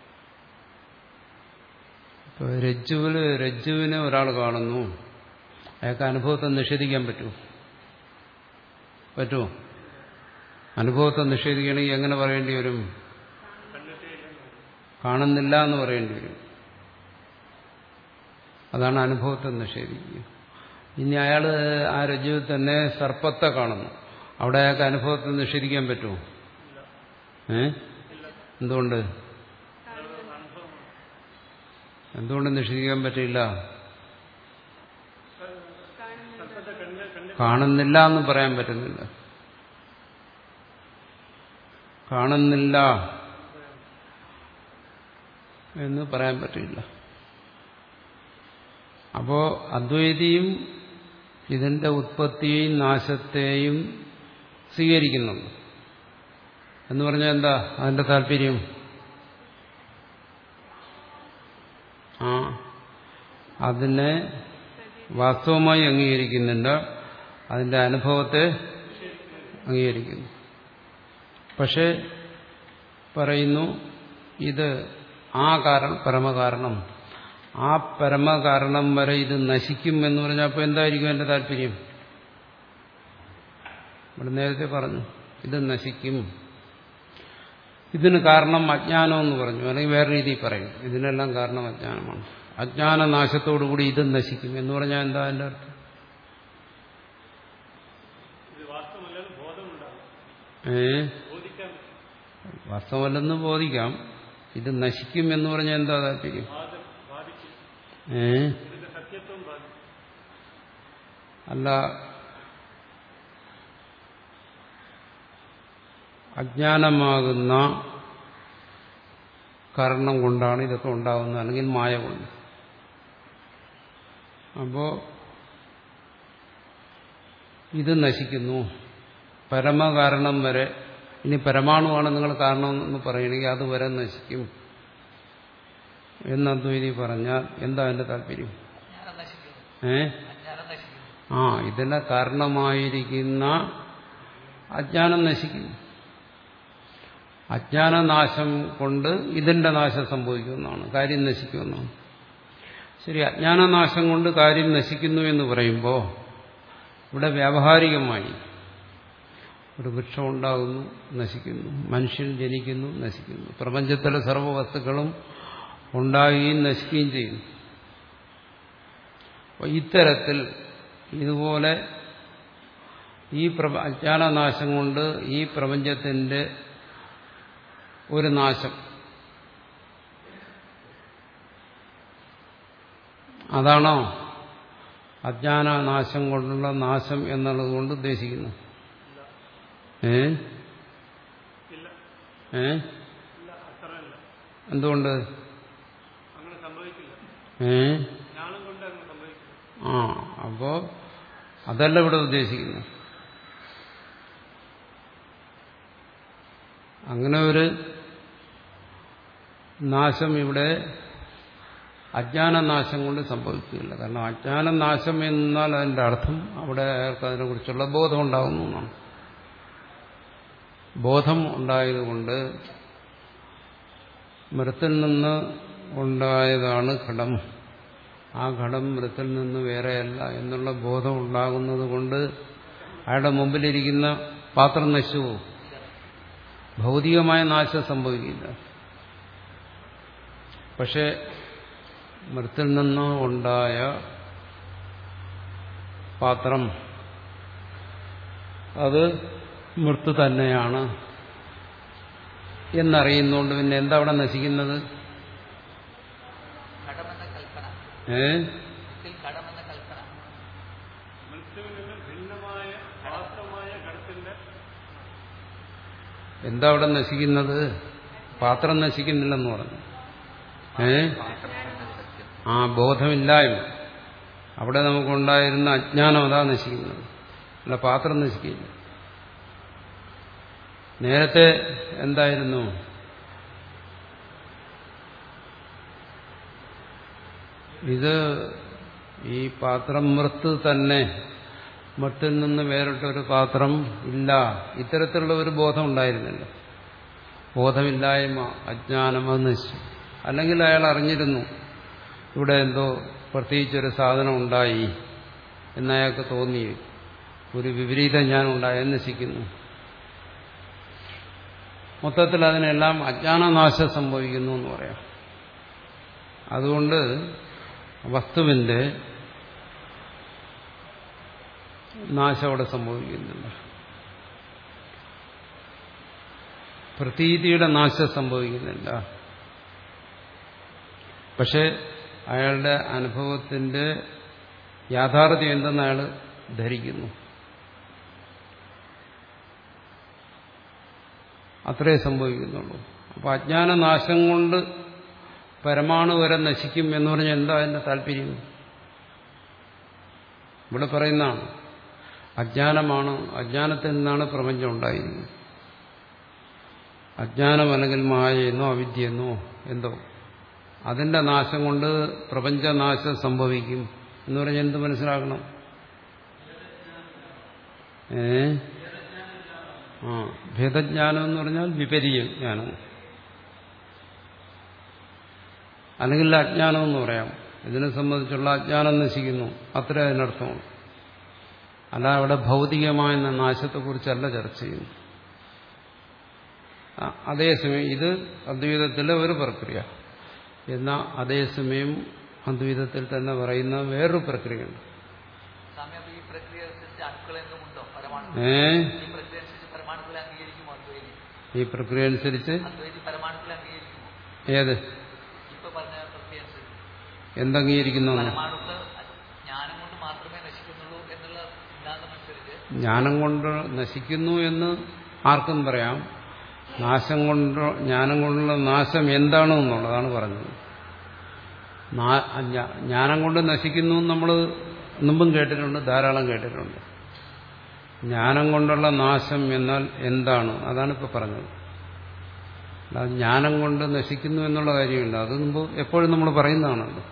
ഇപ്പൊ രജ്ജുവില് രജ്ജുവിനെ ഒരാൾ കാണുന്നു, അയാൾക്ക് അനുഭവത്തെ നിഷേധിക്കാൻ പറ്റുമോ? പറ്റുമോ? അനുഭവത്തെ നിഷേധിക്കണമെങ്കിൽ എങ്ങനെ പറയേണ്ടി വരും? കാണുന്നില്ല എന്ന് പറയേണ്ടി വരും. അതാണ് അനുഭവത്തെ നിഷേധിക്കുക. ഇനി അയാൾ ആ രജ്ജുവിൽ തന്നെ സർപ്പത്തെ കാണുന്നു, അവിടെ അയാൾക്ക് അനുഭവത്തെ നിഷേധിക്കാൻ പറ്റുമോ? ഏ എന്തുകൊണ്ട് എന്തുകൊണ്ട് നിഷേധിക്കാൻ പറ്റില്ല? കാണുന്നില്ല എന്ന് പറയാൻ പറ്റുന്നില്ല. കാണുന്നില്ല എന്ന് പറയാൻ പറ്റില്ല. അപ്പോ അദ്വൈതിയും ഇതിന്റെ ഉത്പത്തിയെയും നാശത്തെയും സ്വീകരിക്കുന്നുണ്ട് എന്ന് പറഞ്ഞാൽ എന്താ അതിന്റെ താല്പര്യം? ആ അതിനെ വാസ്തവമായി അംഗീകരിക്കുന്നില്ല, അതിന്റെ അനുഭവത്തെ അംഗീകരിക്കുന്നു. പക്ഷെ പറയുന്നു ഇത് ആ കാരണം പരമകാരണം, ആ പരമകാരണം വരെ ഇത് നശിക്കും എന്ന് പറഞ്ഞാൽ അപ്പോൾ എന്തായിരിക്കും എന്റെ താല്പര്യം? ഇവിടെ നേരത്തെ പറഞ്ഞു ഇത് നശിക്കും, ഇതിന് കാരണം അജ്ഞാനം എന്ന് പറഞ്ഞു, അല്ലെങ്കിൽ വേറെ രീതിയിൽ പറയും ഇതിനെല്ലാം കാരണം അജ്ഞാനമാണ്. അജ്ഞാനനാശത്തോടുകൂടി ഇത് നശിക്കും എന്ന് പറഞ്ഞാൽ എന്താ എന്റെ അർത്ഥം? ഏ വാസ്തവമല്ലെന്ന് ബോധിക്കാം, ഇത് നശിക്കും എന്ന് പറഞ്ഞാൽ എന്താ താല്പര്യം? ഏ അല്ല, അജ്ഞാനമാകുന്ന കാരണം കൊണ്ടാണ് ഇതൊക്കെ ഉണ്ടാകുന്നത്, അല്ലെങ്കിൽ മായ കൊണ്ട്. അപ്പോ ഇത് നശിക്കുന്നു, പരമകാരണം വരെ. ഇനി പരമാണുവാണ് നിങ്ങൾ കാരണം എന്ന് പറയണമെങ്കിൽ അത് വരെ നശിക്കും എന്ന് അദ്വൈതി പറഞ്ഞാൽ എന്താ എന്റെ താല്പര്യം? ഏ ആ ഇതിനെ കാരണമായിരിക്കുന്ന അജ്ഞാനം നശിക്കും. അജ്ഞാനനാശം കൊണ്ട് ഇതിന്റെ നാശം സംഭവിക്കുമെന്നാണ്, കാര്യം നശിക്കുമെന്നാണ്. ശരി, അജ്ഞാനനാശം കൊണ്ട് കാര്യം നശിക്കുന്നു എന്ന് പറയുമ്പോൾ ഇവിടെ വ്യാവഹാരികമായി ഒരു വൃക്ഷം ഉണ്ടാകുന്നു, നശിക്കുന്നു, മനുഷ്യൻ ജനിക്കുന്നു, നശിക്കുന്നു, പ്രപഞ്ചത്തിലെ സർവ്വ വസ്തുക്കളും ഉണ്ടാകുകയും നശിക്കുകയും ചെയ്യുന്നു. അപ്പോൾ ഇത്തരത്തിൽ ഇതുപോലെ ഈ അജ്ഞാനനാശം കൊണ്ട് ഈ പ്രപഞ്ചത്തിന്റെ ഒരു നാശം, അതാണോ അജ്ഞാനനാശം കൊണ്ടുള്ള നാശം എന്നുള്ളത് കൊണ്ട് ഉദ്ദേശിക്കുന്നു. ഏ ഏ എന്തുകൊണ്ട്? ഏ ആ അപ്പോ അതല്ല ഇവിടെ ഉദ്ദേശിക്കുന്നു. അങ്ങനെ ഒരു നാശം ഇവിടെ അജ്ഞാനനാശം കൊണ്ട് സംഭവിക്കുകയില്ല. കാരണം അജ്ഞാനനാശം എന്നാൽ അതിന്റെ അർത്ഥം അവിടെ അയാൾക്ക് അതിനെക്കുറിച്ചുള്ള ബോധം ഉണ്ടാകുന്നു എന്നാണ്. ബോധം ഉണ്ടായതുകൊണ്ട് മൃത്തിൽ നിന്ന് ഉണ്ടായതാണ് ഘടം, ആ ഘടം മൃത്തിൽ നിന്ന് വേറെയല്ല എന്നുള്ള ബോധം ഉണ്ടാകുന്നത് കൊണ്ട് അയാളുടെ മുമ്പിലിരിക്കുന്ന പാത്രം നശിച്ചു പോകും. ഭൗതികമായ നാശം സംഭവിക്കില്ല. പക്ഷെ മൃത്തിൽ നിന്ന് ഉണ്ടായ പാത്രം അത് മൃത്ത് തന്നെയാണ് എന്നറിയുന്നതുകൊണ്ട് പിന്നെ എന്താ അവിടെ നശിക്കുന്നത്? ഏ എന്താ അവിടെ നശിക്കുന്നത്? പാത്രം നശിക്കുന്നില്ലെന്ന് പറഞ്ഞു. ഏ ആ ബോധമില്ലായ്മ, അവിടെ നമുക്കുണ്ടായിരുന്ന അജ്ഞാനം അതാ നശിക്കുന്നത്, അല്ല പാത്രം നശിക്കില്ല. നേരത്തെ എന്തായിരുന്നു? ഇത് ഈ പാത്രം മൃത്ത് തന്നെ, മൃത്തിൽ നിന്ന് വേറിട്ടൊരു പാത്രം ഇല്ല, ഇത്തരത്തിലുള്ള ഒരു ബോധം ഉണ്ടായിരുന്നില്ല. ബോധമില്ലായ്മ, അജ്ഞാനം, അത് നശിച്ചു. അല്ലെങ്കിൽ അയാൾ അറിഞ്ഞിരുന്നു ഇവിടെ എന്തോ പ്രത്യേകിച്ചൊരു സാധനം ഉണ്ടായി എന്നയാൾക്ക് തോന്നി, ഒരു വിപരീതം ഞാൻ ഉണ്ടായി, നശിക്കുന്നു. മൊത്തത്തിൽ അതിനെല്ലാം അജ്ഞാനനാശം സംഭവിക്കുന്നു എന്ന് പറയാം. അതുകൊണ്ട് വസ്തുവിന്റെ നാശം അവിടെ സംഭവിക്കുന്നില്ല. പ്രതീതിയുടെ നാശം സംഭവിക്കുന്നില്ല. പക്ഷെ അയാളുടെ അനുഭവത്തിന്റെ യാഥാർത്ഥ്യം എന്തെന്ന് അയാൾ ധരിക്കുന്നു. അത്രേ സംഭവിക്കുന്നുള്ളൂ. അപ്പൊ അജ്ഞാനനാശം കൊണ്ട് പരമാണു വരെ നശിക്കും എന്ന് പറഞ്ഞാൽ എന്താ അതിന്റെ താല്പര്യം? ഇവിടെ പറയുന്നതാണ് അജ്ഞാനമാണ്, അജ്ഞാനത്തിൽ നിന്നാണ് പ്രപഞ്ചം ഉണ്ടായിരിക്കുന്നത്. അജ്ഞാനം അല്ലെങ്കിൽ മായയെന്നോ അവിദ്യയെന്നോ എന്തോ അതിന്റെ നാശം കൊണ്ട് പ്രപഞ്ചനാശം സംഭവിക്കും എന്ന് പറഞ്ഞാൽ എന്ത് മനസ്സിലാക്കണം? ഏ ആ ഭേദജ്ഞാനം എന്ന് പറഞ്ഞാൽ വിപരീയ ജ്ഞാനം, അല്ലെങ്കിൽ അജ്ഞാനം എന്ന് പറയാം. ഇതിനെ സംബന്ധിച്ചുള്ള അജ്ഞാനം നശിക്കുന്നു, അത്ര അതിനർത്ഥമാണ്. അല്ല അവിടെ ഭൗതികമായ നാശത്തെക്കുറിച്ചല്ല ചർച്ച ചെയ്യുന്നു. അതേസമയം ഇത് അദ്വൈതത്തിലെ ഒരു പ്രക്രിയ, എന്നാൽ അതേസമയം അദ്വൈതത്തിൽ തന്നെ പറയുന്ന വേറൊരു പ്രക്രിയയുണ്ട്. ഏ ഈ പ്രക്രിയ അനുസരിച്ച് ഏത് എന്തംഗീകരിക്കുന്നു? ജ്ഞാനം കൊണ്ട് നശിക്കുന്നു എന്ന് ആർക്കും പറയാം. നാശം കൊണ്ട് ജ്ഞാനം കൊണ്ടുള്ള നാശം എന്താണ് എന്നുള്ളതാണ് പറഞ്ഞത്. ജ്ഞാനം കൊണ്ട് നശിക്കുന്നു നമ്മൾ മുമ്പും കേട്ടിട്ടുണ്ട്, ധാരാളം കേട്ടിട്ടുണ്ട്. ജ്ഞാനം കൊണ്ടുള്ള നാശം എന്നാൽ എന്താണ്, അതാണ് ഇപ്പോൾ പറഞ്ഞത്. അല്ലാതെ ജ്ഞാനം കൊണ്ട് നശിക്കുന്നു എന്നുള്ള കാര്യമില്ല. അത് മുമ്പ് എപ്പോഴും നമ്മൾ പറയുന്നതാണല്ലോ,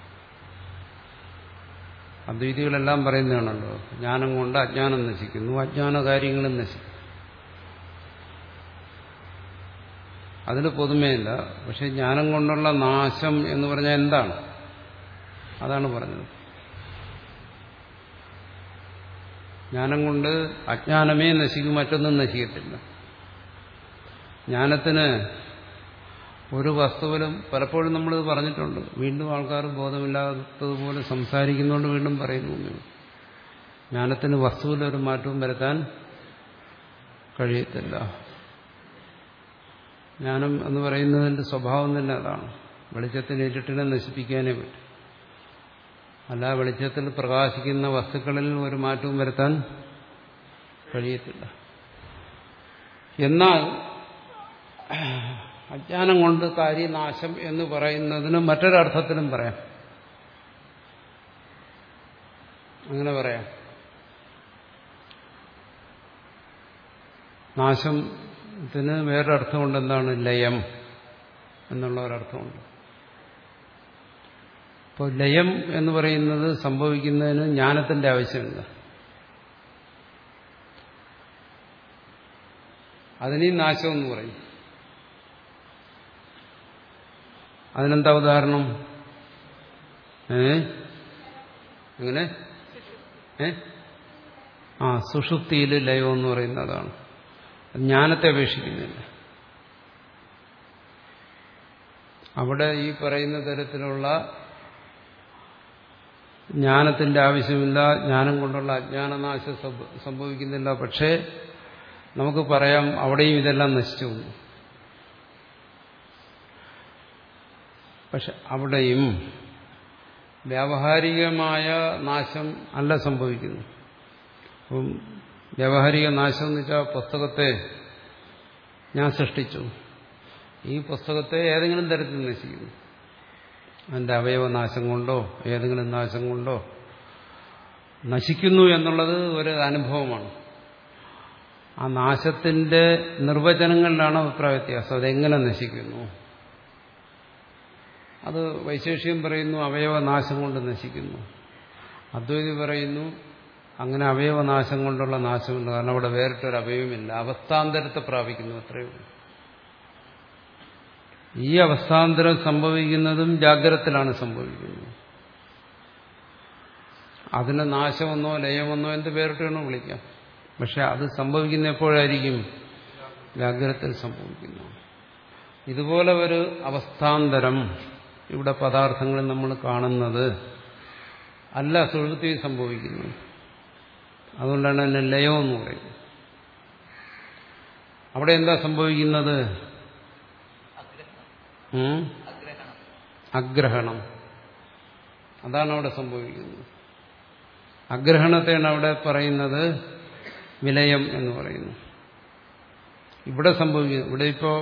അദ്വൈതികളെല്ലാം പറയുന്നതാണല്ലോ. ജ്ഞാനം കൊണ്ട് അജ്ഞാനം നശിക്കുന്നു, അജ്ഞാന കാര്യങ്ങളും നശിക്കും. അതിന് പൊതുമയില്ല. പക്ഷെ ജ്ഞാനം കൊണ്ടുള്ള നാശം എന്ന് പറഞ്ഞാൽ എന്താണ്, അതാണ് പറഞ്ഞത്. ജ്ഞാനം കൊണ്ട് അജ്ഞാനമേ നശിക്കും, മറ്റൊന്നും നശിക്കത്തില്ല. ജ്ഞാനത്തിന് ഒരു വസ്തുവിലും പലപ്പോഴും നമ്മളിത് പറഞ്ഞിട്ടുണ്ട്, വീണ്ടും ആൾക്കാർ ബോധമില്ലാത്തതുപോലെ സംസാരിക്കുന്നതുകൊണ്ട് വീണ്ടും പറയുന്നു. ജ്ഞാനത്തിന് വസ്തുവിലൊരു മാറ്റവും വരുത്താൻ കഴിയത്തില്ല. ജ്ഞാനം എന്ന് പറയുന്നതിന്റെ സ്വഭാവം തന്നെ അതാണ്. വെളിച്ചത്തിന് ഇരുട്ടിനെ നശിപ്പിക്കാനേ പറ്റും. അല്ല വെളിച്ചത്തിൽ പ്രകാശിക്കുന്ന വസ്തുക്കളിൽ ഒരു മാറ്റവും വരുത്താൻ കഴിയത്തില്ല. എന്നാൽ അജ്ഞാനം കൊണ്ട് കാര്യനാശം എന്ന് പറയുന്നതിന് മറ്റൊരർത്ഥത്തിലും പറയാം. അങ്ങനെ പറയാം. നാശത്തിന് വേറൊരർത്ഥമുണ്ട്. എന്താണ്? ലയം എന്നുള്ള ഒരർത്ഥമുണ്ട്. അപ്പോൾ ലയം എന്ന് പറയുന്നത് സംഭവിക്കുന്നതിന് ജ്ഞാനത്തിന്റെ ആവശ്യമില്ല. അതിനീ നാശമെന്ന് പറയും. അതിനെന്താ ഉദാഹരണം? ഏ എങ്ങനെ? ഏ ആ സുഷുപ്തിയിൽ ലയം എന്ന് പറയുന്നതാണ്. ജ്ഞാനത്തെ അപേക്ഷിക്കുന്നില്ല. അവിടെ ഈ പറയുന്ന തരത്തിലുള്ള ജ്ഞാനത്തിന്റെ ആവശ്യമില്ല, ജ്ഞാനം കൊണ്ടുള്ള അജ്ഞാനനാശം സംഭവിക്കുന്നില്ല. പക്ഷേ നമുക്ക് പറയാം അവിടെയും ഇതെല്ലാം നശിച്ചു വന്നു. പക്ഷെ അവിടെയും വ്യാവഹാരികമായ നാശം അല്ല സംഭവിക്കുന്നു. അപ്പം വ്യാവഹാരിക നാശം എന്ന് വെച്ചാൽ പുസ്തകത്തെ ഞാൻ സൃഷ്ടിച്ചു, ഈ പുസ്തകത്തെ ഏതെങ്കിലും തരത്തിൽ നശിക്കുന്നു. അതിൻ്റെ അവയവനാശം കൊണ്ടോ ഏതെങ്കിലും നാശം കൊണ്ടോ നശിക്കുന്നു എന്നുള്ളത് ഒരു അനുഭവമാണ്. ആ നാശത്തിന്റെ നിർവചനങ്ങളിലാണ് അഭിപ്രായ വ്യത്യാസം. അതെങ്ങനെ നശിക്കുന്നു? അത് വൈശേഷ്യം പറയുന്നു അവയവനാശം കൊണ്ട് നശിക്കുന്നു. അദ്വൈതി പറയുന്നു അങ്ങനെ അവയവനാശം കൊണ്ടുള്ള നാശമില്ല. കാരണം അവിടെ വേറിട്ടൊരു അവയവമില്ല, അവസ്ഥാന്തരത്തെ പ്രാപിക്കുന്നു, അത്രയേ ഉള്ളൂ. ഈ അവസ്ഥാന്തരം സംഭവിക്കുന്നതും ജാഗ്രതത്തിലാണ് സംഭവിക്കുന്നത്. അതിന് നാശമെന്നോ ലയമെന്നോ എന്ത് പേരിട്ടാണോ വിളിക്കാം. പക്ഷെ അത് സംഭവിക്കുന്ന എപ്പോഴായിരിക്കും? ജാഗ്രതത്തിൽ സംഭവിക്കുന്നു. ഇതുപോലെ ഒരു അവസ്ഥാന്തരം ഇവിടെ പദാർത്ഥങ്ങളിൽ നമ്മൾ കാണുന്നത് അല്ല സുഷുപ്തിയിൽ സംഭവിക്കുന്നു. അതുകൊണ്ടാണ് അതിനെ ലയം എന്ന് പറയുന്നത്. അവിടെ എന്താ സംഭവിക്കുന്നത്? അഗ്രഹണം. അതാണ് അവിടെ സംഭവിക്കുന്നത്. അഗ്രഹണത്തെയാണ് അവിടെ പറയുന്നത് വിലയം എന്ന് പറയുന്നു. ഇവിടെ സംഭവിക്കുന്നു. ഇവിടെ ഇപ്പോ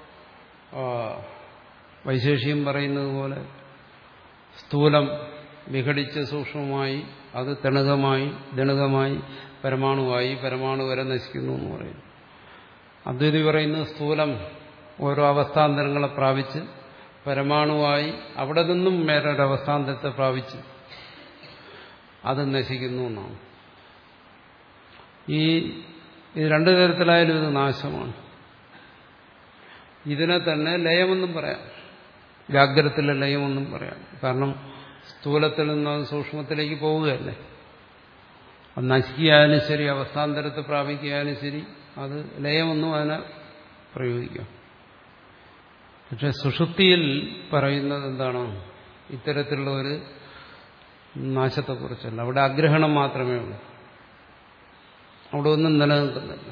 വൈശേഷ്യം പറയുന്നത് പോലെ സ്ഥൂലം വിഘടിച്ച് സൂക്ഷ്മമായി, അത് തണുകമായി, ദണുകമായി, പരമാണുവായി, പരമാണു വരെ നശിക്കുന്നു എന്ന് പറയുന്നു. അദ്വൈതി പറയുന്നത് സ്ഥൂലം ഓരോ അവസ്ഥാന്തരങ്ങളെ പ്രാപിച്ച് പരമാണുവായി അവിടെ നിന്നും വേറൊരവസ്ഥാന്തരത്തെ പ്രാപിച്ച് അത് നശിക്കുന്നു എന്നാണ്. ഈ ഇത് രണ്ടു തരത്തിലായാലും ഇത് നാശമാണ്. ഇതിനെ തന്നെ ലയമെന്നും പറയാം, ജാഗ്രതത്തിലെ ലയമെന്നും പറയാം. കാരണം സ്ഥൂലത്തിൽ നിന്ന് അത് സൂക്ഷ്മത്തിലേക്ക് പോവുകയല്ലേ. അത് നശിക്കുകയായാലും ശരി, അവസ്ഥാന്തരത്തെ പ്രാപിക്കുകയായാലും ശരി, അത് ലയമെന്നും അതിനെ പ്രയോഗിക്കാം. പക്ഷെ സുഷുപ്തിയിൽ പറയുന്നത് എന്താണ്? ഇത്തരത്തിലുള്ള ഒരു നാശത്തെക്കുറിച്ചല്ല. അവിടെ അഗ്രഹണം മാത്രമേ ഉള്ളൂ. അവിടെ ഒന്നും നിലനിൽക്കുന്നില്ല.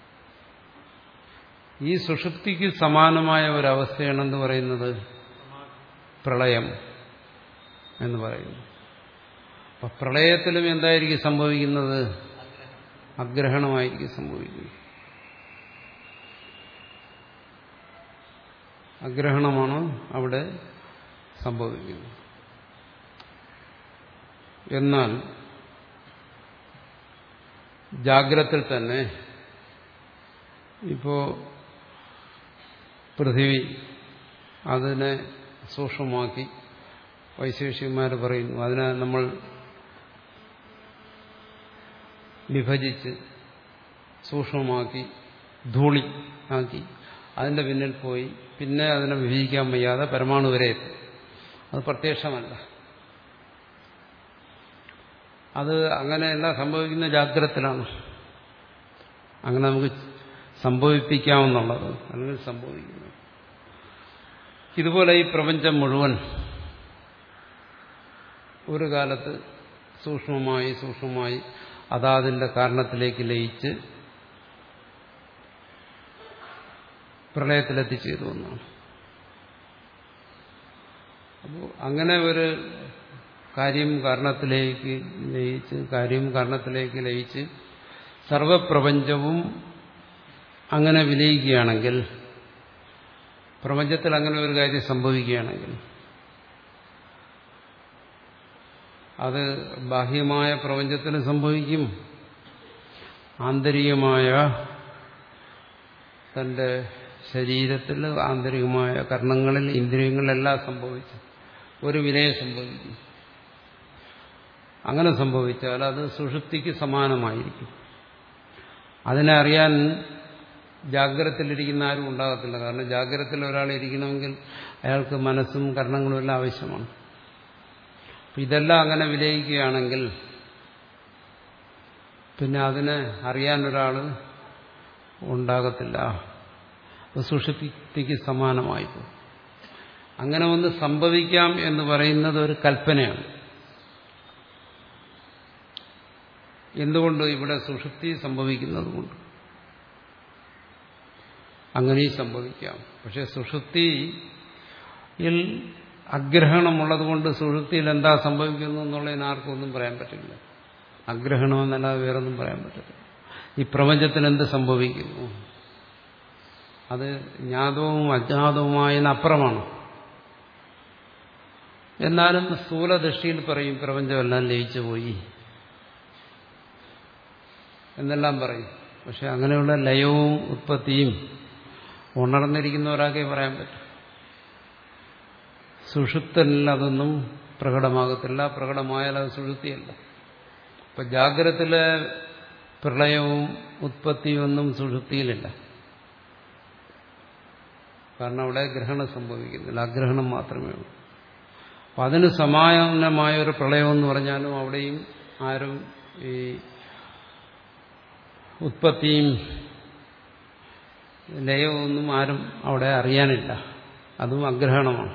ഈ സുഷുപ്തിക്ക് സമാനമായ ഒരവസ്ഥയാണെന്ന് പറയുന്നത് പ്രളയം എന്ന് പറയുന്നു. അപ്പൊ പ്രളയത്തിലും എന്തായിരിക്കും സംഭവിക്കുന്നത്? അഗ്രഹണമായിരിക്കും സംഭവിക്കുന്നത്. അഗ്രഹണമാണ് അവിടെ സംഭവിക്കുന്നത്. എന്നാൽ ജാഗ്രതത്തിൽ തന്നെ ഇപ്പോ പൃഥിവി അതിനെ സൂക്ഷ്മമാക്കി വൈശേഷികന്മാർ പറയുന്നു. അതിനെ നമ്മൾ വിഭജിച്ച് സൂക്ഷ്മമാക്കി ധൂളി ആക്കി അതിന്റെ പിന്നിൽ പോയി പിന്നെ അതിനെ വിഭജിക്കാൻ വയ്യാതെ പരമാണു വരെ എത്തും. അത് പ്രത്യക്ഷമല്ല. അത് അങ്ങനെയല്ല സംഭവിക്കുന്ന ജാഗ്രതത്തിലാണ്. അങ്ങനെ നമുക്ക് സംഭവിപ്പിക്കാമെന്നുള്ളത് അല്ലെങ്കിൽ സംഭവിക്കുന്നത്. ഇതുപോലെ ഈ പ്രപഞ്ചം മുഴുവൻ ഒരു കാലത്ത് സൂക്ഷ്മമായി സൂക്ഷ്മമായി അതാതിന്റെ കാരണത്തിലേക്ക് ലയിച്ച് പ്രളയത്തിലെത്തിച്ചേരും എന്നാണ്. അപ്പോൾ അങ്ങനെ ഒരു കാര്യം കാരണത്തിലേക്ക് ലയിച്ച് കാര്യം കാരണത്തിലേക്ക് ലയിച്ച് സർവപ്രപഞ്ചവും അങ്ങനെ വിലയിക്കുകയാണെങ്കിൽ, പ്രപഞ്ചത്തിൽ അങ്ങനെ ഒരു കാര്യം സംഭവിക്കുകയാണെങ്കിൽ അത് ബാഹ്യമായ പ്രപഞ്ചത്തിന് സംഭവിക്കും, ആന്തരികമായ തന്റെ ശരീരത്തിൽ ആന്തരികമായ കർണങ്ങളിൽ ഇന്ദ്രിയങ്ങളിലെല്ലാം സംഭവിച്ചു ഒരു വിലയം സംഭവിക്കും. അങ്ങനെ സംഭവിച്ചാൽ അത് സുഷുപ്തിക്ക് സമാനമായിരിക്കും. അതിനെ അറിയാൻ ജാഗ്രതത്തിലിരിക്കുന്ന ആരും ഉണ്ടാകത്തില്ല. കാരണം ജാഗ്രതത്തിൽ ഒരാൾ ഇരിക്കണമെങ്കിൽ അയാൾക്ക് മനസ്സും കർണങ്ങളും എല്ലാം ആവശ്യമാണ്. ഇതെല്ലാം അങ്ങനെ വിലയിക്കുകയാണെങ്കിൽ പിന്നെ അതിനെ അറിയാൻ ഒരാൾ ഉണ്ടാകത്തില്ല. സുഷുപ്തിക്ക് സമാനമായിപ്പോ. അങ്ങനെ ഒന്ന് സംഭവിക്കാം എന്ന് പറയുന്നത് ഒരു കൽപ്പനയാണ്. എന്തുകൊണ്ട്? ഇവിടെ സുഷുപ്തി സംഭവിക്കുന്നത് കൊണ്ട് അങ്ങനെയും സംഭവിക്കാം. പക്ഷെ സുഷുപ്തിയിൽ അഗ്രഹണമുള്ളത് കൊണ്ട് സുഷുപ്തിയിൽ എന്താ സംഭവിക്കുന്നു എന്നുള്ളതിന് ആർക്കും ഒന്നും പറയാൻ പറ്റില്ല. അഗ്രഹണമെന്നല്ലാതെ വേറൊന്നും പറയാൻ പറ്റില്ല. ഈ പ്രപഞ്ചത്തിൽ എന്ത് സംഭവിക്കുന്നു അത് ജ്ഞാതവും അജ്ഞാതവുമായതിനപ്പുറമാണ്. എന്നാലും സ്ഥൂലദൃഷ്ടിയിൽ പറയും പ്രപഞ്ചമെല്ലാം ലയിച്ചു പോയി എന്നെല്ലാം പറയും. പക്ഷെ അങ്ങനെയുള്ള ലയവും ഉത്പത്തിയും ഉണർന്നിരിക്കുന്ന ഒരാൾക്കേ പറയാൻ പറ്റും. സുഷുപ്തനിൽ അതൊന്നും പ്രകടമാകത്തില്ല. പ്രകടമായാൽ അത് സുഷുപ്തിയല്ല. ഇപ്പൊ ജാഗ്രതത്തിലെ പ്രളയവും ഉത്പത്തിയും ഒന്നും സുഷുപ്തിയിലില്ല. കാരണം അവിടെ ഗ്രഹണം സംഭവിക്കുന്നില്ല, അഗ്രഹണം മാത്രമേ ഉള്ളൂ. അപ്പം അതിന് സമാനമായ ഒരു പ്രളയം എന്ന് പറഞ്ഞാലും അവിടെയും ആരും ഈ ഉത്പത്തിയും ലയവും ആരും അവിടെ അറിയാനില്ല. അതും അഗ്രഹണമാണ്.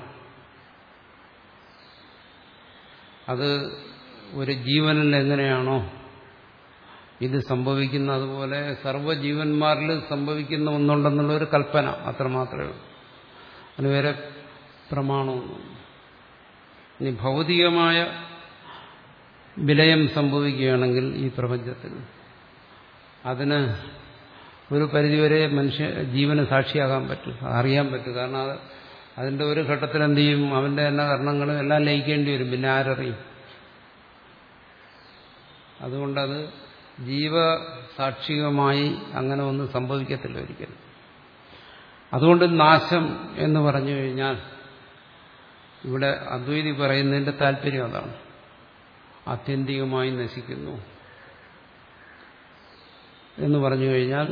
അത് ഒരു ജീവനിൽ എങ്ങനെയാണോ ഇത് സംഭവിക്കുന്ന അതുപോലെ സർവ്വജീവന്മാരിൽ സംഭവിക്കുന്ന ഒന്നുണ്ടെന്നുള്ള ഒരു കൽപ്പന അത്രമാത്രമേ ഉള്ളൂ. അതിന് വേറെ പ്രമാണമൊന്നും. ഇനി ഭൗതികമായ വിലയം സംഭവിക്കുകയാണെങ്കിൽ ഈ പ്രപഞ്ചത്തിൽ അതിന് ഒരു പരിധിവരെ മനുഷ്യ ജീവന് സാക്ഷിയാകാൻ പറ്റും, അറിയാൻ പറ്റും. കാരണം അത് അതിന്റെ ഒരു ഘട്ടത്തിൽ എന്ത് ചെയ്യും, അവന്റെ തന്നെ കർണങ്ങളും എല്ലാം ലയിക്കേണ്ടി വരും. പിന്നെ ആരറിയും? അതുകൊണ്ടത് ജീവസാക്ഷികമായി അങ്ങനെ ഒന്നും സംഭവിക്കത്തില്ല ഒരിക്കലും. അതുകൊണ്ട് നാശം എന്ന് പറഞ്ഞു കഴിഞ്ഞാൽ ഇവിടെ അദ്വൈതി പറയുന്നതിന്റെ താല്പര്യം അതാണ്. ആത്യന്തികമായി നശിക്കുന്നു എന്ന് പറഞ്ഞു കഴിഞ്ഞാൽ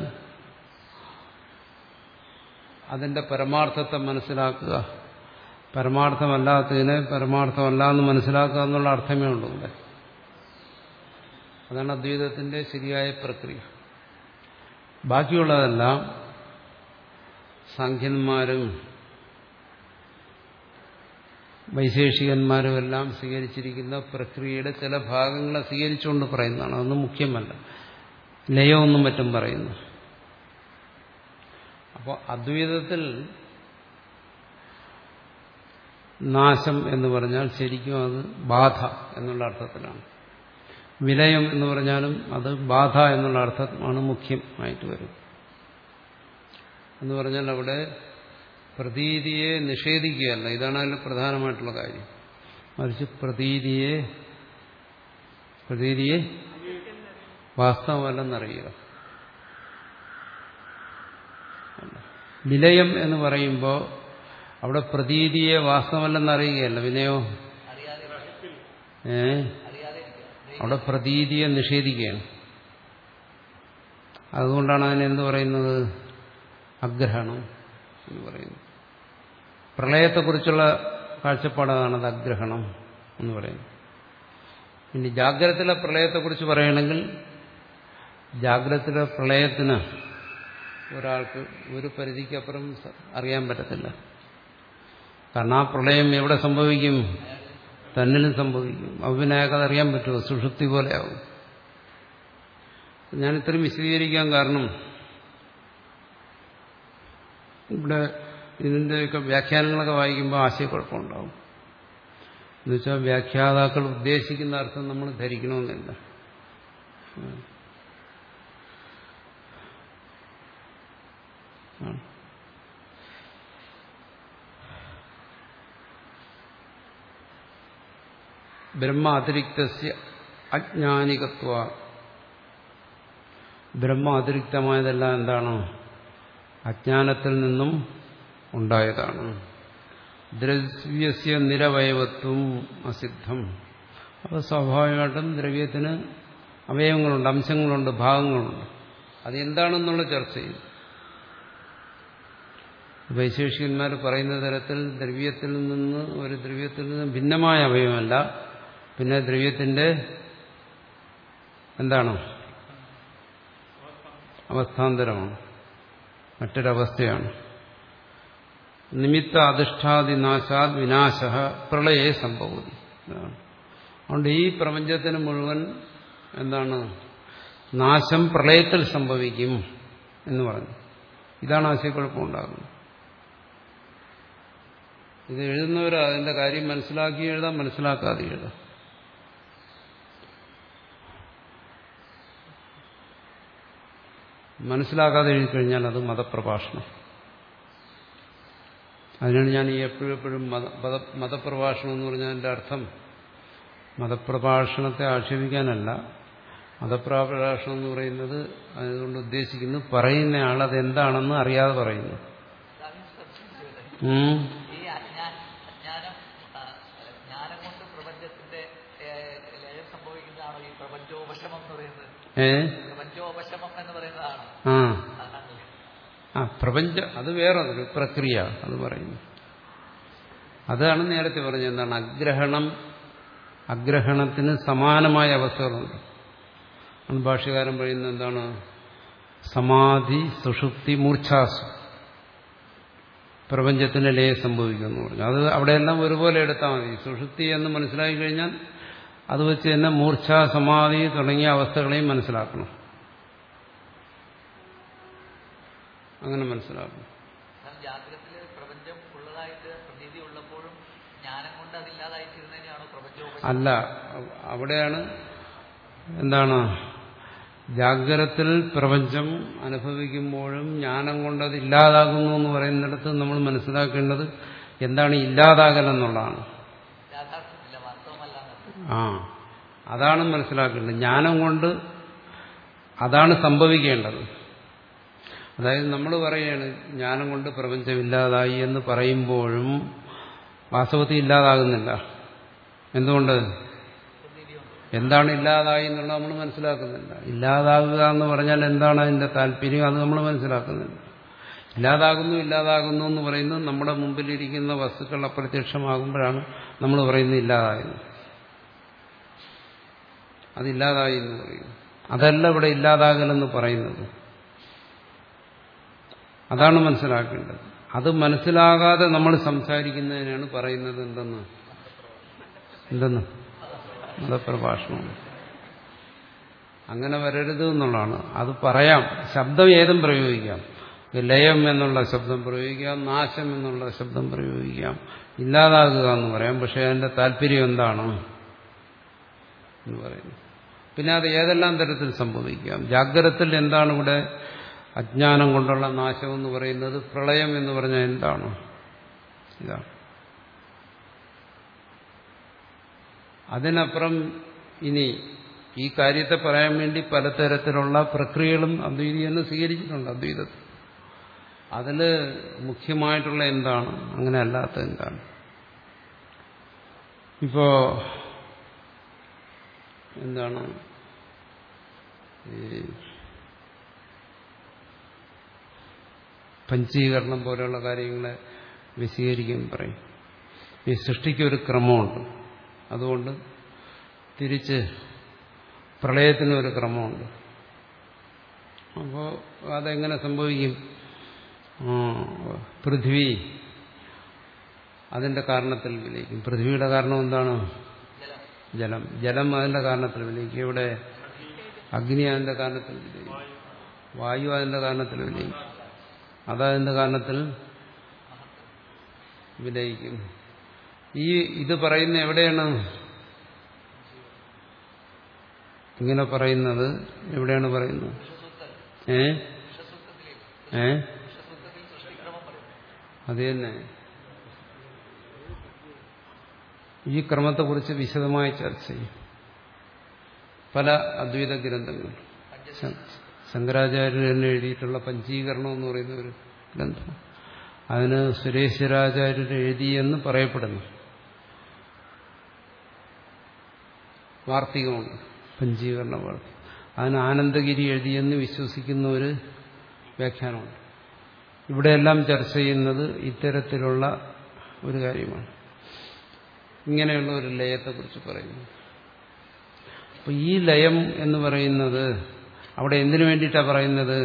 അതിന്റെ പരമാർത്ഥത്തെ മനസ്സിലാക്കുക, പരമാർത്ഥമല്ലാത്തതിനെ പരമാർത്ഥമല്ല എന്ന് മനസ്സിലാക്കുക എന്നുള്ള അർത്ഥമേ ഉള്ളൂ ഇവിടെ. അതാണ് അദ്വൈതത്തിന്റെ ശരിയായ പ്രക്രിയ. ബാക്കിയുള്ളതെല്ലാം സാഖ്യന്മാരും വൈശേഷികന്മാരും എല്ലാം സ്വീകരിച്ചിരിക്കുന്ന പ്രക്രിയയുടെ ചില ഭാഗങ്ങളെ സ്വീകരിച്ചുകൊണ്ട് പറയുന്നതാണ്. അതൊന്നും മുഖ്യമല്ല. ലയമൊന്നും മറ്റും പറയുന്നു. അപ്പോൾ അദ്വൈതത്തിൽ നാശം എന്ന് പറഞ്ഞാൽ ശരിക്കും അത് ബാധ എന്നുള്ള അർത്ഥത്തിലാണ്. വിലയം എന്ന് പറഞ്ഞാലും അത് ബാധ എന്നുള്ള അർത്ഥമാണ് മുഖ്യമായിട്ട് വരും. എന്ന് പറഞ്ഞാൽ അവിടെ പ്രതീതിയെ നിഷേധിക്കുകയല്ല, ഇതാണ് അതിൽ പ്രധാനമായിട്ടുള്ള കാര്യം. മറിച്ച് പ്രതീതിയെ പ്രതീതിയെ വാസ്തവമല്ലെന്നറിയുക. വിലയം എന്ന് പറയുമ്പോൾ അവിടെ പ്രതീതിയെ വാസ്തവമല്ലെന്നറിയുകയല്ല. വിനയോ ഏ അവിടെ പ്രതീതിയെ നിഷേധിക്കുകയാണ്. അതുകൊണ്ടാണ് അതിനെന്ത് പറയുന്നത്? അഗ്രഹണം എന്ന് പറയുന്നത്. പ്രളയത്തെക്കുറിച്ചുള്ള കാഴ്ചപ്പാടാണത് അഗ്രഹണം എന്ന് പറയുന്നത്. ഇനി ജാഗ്രതത്തിലെ പ്രളയത്തെക്കുറിച്ച് പറയുകയാണെങ്കിൽ ജാഗ്രതത്തിലെ പ്രളയത്തിന് ഒരാൾക്ക് ഒരു പരിധിക്കപ്പുറം അറിയാൻ പറ്റത്തില്ല. കാരണം ആ പ്രളയം എവിടെ സംഭവിക്കും? തന്നിലും സംഭവിക്കും. അപ്പോൾ പിന്നെ അയാൾക്കത് അറിയാൻ പറ്റുമോ? സുഷുപ്തി പോലെയാവും. ഞാൻ ഇത്രയും വിശദീകരിക്കാൻ കാരണം ഇവിടെ ഇതിൻ്റെയൊക്കെ വ്യാഖ്യാനങ്ങളൊക്കെ വായിക്കുമ്പോൾ ആശയക്കുഴപ്പമുണ്ടാവും. എന്നുവെച്ചാൽ വ്യാഖ്യാതാക്കൾ ഉദ്ദേശിക്കുന്ന അർത്ഥം നമ്മൾ ധരിക്കണമെന്നില്ല. ബ്രഹ്മ അതിരിക്തസ്യ അജ്ഞാനികത്വ, ബ്രഹ്മ അതിരിക്തമായതെല്ലാം എന്താണ്? അജ്ഞാനത്തിൽ നിന്നും ഉണ്ടായതാണ്. ദ്രവ്യസ്യ നിരവയവത്വം അസിദ്ധം. അപ്പോൾ സ്വാഭാവികമായിട്ടും ദ്രവ്യത്തിന് അവയവങ്ങളുണ്ട്, അംശങ്ങളുണ്ട്, ഭാഗങ്ങളുണ്ട്. അതെന്താണെന്നുള്ള ചർച്ച ചെയ്യും. വൈശേഷികന്മാർ പറയുന്ന തരത്തിൽ ദ്രവ്യത്തിൽ നിന്ന് ഒരു ദ്രവ്യത്തിൽ നിന്ന് ഭിന്നമായ അവയവമല്ല, പിന്നെ ദ്രവ്യത്തിന്റെ എന്താണ്? അവസ്ഥാന്തരമാണ്, മറ്റൊരവസ്ഥയാണ്. നിമിത്ത അധിഷ്ഠാദിനാശാത് വിനാശ പ്രളയേ സംഭവതി. അതുകൊണ്ട് ഈ പ്രപഞ്ചത്തിന് മുഴുവൻ എന്താണ്? നാശം പ്രളയത്തിൽ സംഭവിക്കും എന്ന് പറഞ്ഞു. ഇതാണ് ആശയക്കുഴപ്പമുണ്ടാകുന്നത്. ഇത് എഴുതുന്നവർ അതിന്റെ കാര്യം മനസ്സിലാക്കി എഴുതാം, മനസ്സിലാക്കാതെ എഴുതാം. മനസ്സിലാക്കാതെ എഴുതിക്കഴിഞ്ഞാൽ അത് മതപ്രഭാഷണം. അതിനാണ് ഞാൻ ഈ എപ്പോഴും എപ്പോഴും മത മതപ്രഭാഷണം എന്ന് പറഞ്ഞാൽ അതിൻ്റെ അർത്ഥം മതപ്രഭാഷണത്തെ ആക്ഷേപിക്കാനല്ല. മതപ്രഭാഷണം എന്ന് പറയുന്നത് അതുകൊണ്ട് ഉദ്ദേശിക്കുന്നു പറയുന്നയാൾ അതെന്താണെന്ന് അറിയാതെ പറയുന്നു. ഏ ആ പ്രപഞ്ച അത് വേറൊരു പ്രക്രിയ അത് പറയുന്നു. അതാണ് നേരത്തെ പറഞ്ഞത്. എന്താണ്? അഗ്രഹണം, അഗ്രഹണത്തിന് സമാനമായ അവസ്ഥകളുണ്ട്. ഭാഷ്യകാരൻ പറയുന്നത് എന്താണ്? സമാധി, സുഷുപ്തി, മൂർച്ഛാസു പ്രപഞ്ചത്തിന് ലയം സംഭവിക്കുമെന്ന് പറഞ്ഞു. അത് അവിടെയെല്ലാം ഒരുപോലെ എടുത്താൽ മതി. സുഷുപ്തി എന്ന് മനസ്സിലാക്കി കഴിഞ്ഞാൽ അത് വെച്ച് തന്നെ മൂർച്ഛ, സമാധി തുടങ്ങിയ അവസ്ഥകളെയും മനസ്സിലാക്കണം. അങ്ങനെ മനസ്സിലാക്കണം. അല്ല, അവിടെയാണ് എന്താണ് ജാഗ്രത്തിൽ പ്രപഞ്ചം അനുഭവിക്കുമ്പോഴും ജ്ഞാനം കൊണ്ടത് ഇല്ലാതാകുന്നു എന്ന് പറയുന്നിടത്ത് നമ്മൾ മനസ്സിലാക്കേണ്ടത് എന്താണ് ഇല്ലാതാകലെന്നുള്ളതാണ്. ആ അതാണ് മനസ്സിലാക്കേണ്ടത്. ജ്ഞാനം കൊണ്ട് അതാണ് സംഭവിക്കേണ്ടത്. അതായത് നമ്മൾ പറയുകയാണ് ജ്ഞാനം കൊണ്ട് പ്രപഞ്ചം ഇല്ലാതായി എന്ന് പറയുമ്പോഴും വാസ്തവത്തിൽ ഇല്ലാതാകുന്നില്ല. എന്തുകൊണ്ട്? എന്താണ് ഇല്ലാതായി എന്നുള്ളത് നമ്മൾ മനസ്സിലാക്കുന്നില്ല. ഇല്ലാതാകുക എന്ന് പറഞ്ഞാൽ എന്താണ് അതിന്റെ താല്പര്യം, അത് നമ്മൾ മനസ്സിലാക്കുന്നില്ല. ഇല്ലാതാകുന്നു ഇല്ലാതാകുന്നു എന്ന് പറയുന്നത് നമ്മുടെ മുമ്പിലിരിക്കുന്ന വസ്തുക്കൾ അപ്രത്യക്ഷമാകുമ്പോഴാണ് നമ്മൾ പറയുന്നത് ഇല്ലാതായെന്ന്. അതില്ലാതായി എന്ന് പറയുന്നു. അതല്ല ഇവിടെ ഇല്ലാതാകലെന്ന് പറയുന്നത്. അതാണ് മനസ്സിലാക്കേണ്ടത്. അത് മനസ്സിലാകാതെ നമ്മൾ സംസാരിക്കുന്നതിനാണ് പറയുന്നത് എന്തെന്ന് എന്തെന്ന് മതപ്രഭാഷണം. അങ്ങനെ വരരുത് എന്നുള്ളതാണ്. അത് പറയാം, ശബ്ദം ഏതും പ്രയോഗിക്കാം. ലയം എന്നുള്ള ശബ്ദം പ്രയോഗിക്കാം, നാശം എന്നുള്ള ശബ്ദം പ്രയോഗിക്കാം, ഇല്ലാതാകുക എന്ന് പറയാം. പക്ഷെ അതിന്റെ താല്പര്യം എന്താണ് എന്ന് പറയുന്നു. പിന്നെ അത് ഏതെല്ലാം തരത്തിൽ സംഭവിക്കാം. ജാഗ്രതത്തിൽ എന്താണ് ഇവിടെ അജ്ഞാനം കൊണ്ടുള്ള നാശം എന്ന് പറയുന്നത്? പ്രളയം എന്ന് പറഞ്ഞാൽ എന്താണ്? ഇതാണ്. അതിനപ്പുറം ഇനി ഈ കാര്യത്തെ പറയാൻ വേണ്ടി പലതരത്തിലുള്ള പ്രക്രിയകളും അദ്വൈതീയെന്ന് സ്വീകരിച്ചിട്ടുണ്ട്. അദ്വൈതത്തിൽ അതിൽ മുഖ്യമായിട്ടുള്ള എന്താണ്, അങ്ങനെ അല്ലാത്ത എന്താണ്? ഇപ്പോ എന്താണ് ഈ പഞ്ചീകരണം പോലെയുള്ള കാര്യങ്ങളെ വിശദീകരിക്കാൻ പറയും. ഈ സൃഷ്ടിക്കൊരു ക്രമമുണ്ട്, അതുകൊണ്ട് തിരിച്ച് പ്രളയത്തിനൊരു ക്രമമുണ്ട്. അപ്പോൾ അതെങ്ങനെ സംഭവിക്കും? പൃഥ്വി അതിന്റെ കാരണത്തിൽ വിലയിക്കും. പൃഥ്വിയുടെ കാരണം എന്താണ്? ജലം. ജലം അതിന്റെ കാരണത്തിൽ വിലയിക്കും. ഇവിടെ അഗ്നി അതിന്റെ കാരണത്തിൽ വിലയിക്കും. വായു അതിന്റെ കാരണത്തിൽ വിലയിക്കും. അതതിന്റെ കാരണത്തിൽ വിലയിക്കും. ഈ ഇത് പറയുന്ന എവിടെയാണ് ഇങ്ങനെ പറയുന്നത്? എവിടെയാണ് പറയുന്നത്? ഏ ഏ അത് തന്നെ. ഈ ക്രമത്തെക്കുറിച്ച് വിശദമായി ചർച്ച ചെയ്യും പല അദ്വൈത ഗ്രന്ഥങ്ങൾ. ശങ്കരാചാര്യർ തന്നെ എഴുതിയിട്ടുള്ള പഞ്ചീകരണം എന്ന് പറയുന്ന ഒരു ഗ്രന്ഥം, അതിന് സുരേശ്വരാചാര്യർ എഴുതിയെന്ന് പറയപ്പെടുന്നു. വാർത്തികമുണ്ട്, പഞ്ചീകരണ വാർത്ത. അതിന് ആനന്ദഗിരി എഴുതിയെന്ന് വിശ്വസിക്കുന്ന ഒരു വ്യാഖ്യാനമുണ്ട്. ഇവിടെയെല്ലാം ചർച്ച ചെയ്യുന്നത് ഇത്തരത്തിലുള്ള ഒരു കാര്യമാണ്. ഇങ്ങനെയുള്ള ഒരു ലയത്തെക്കുറിച്ച് പറയുന്നു. അപ്പൊ ഈ ലയം എന്ന് പറയുന്നത് അവിടെ എന്തിനു വേണ്ടിയിട്ടാണ് പറയുന്നത്?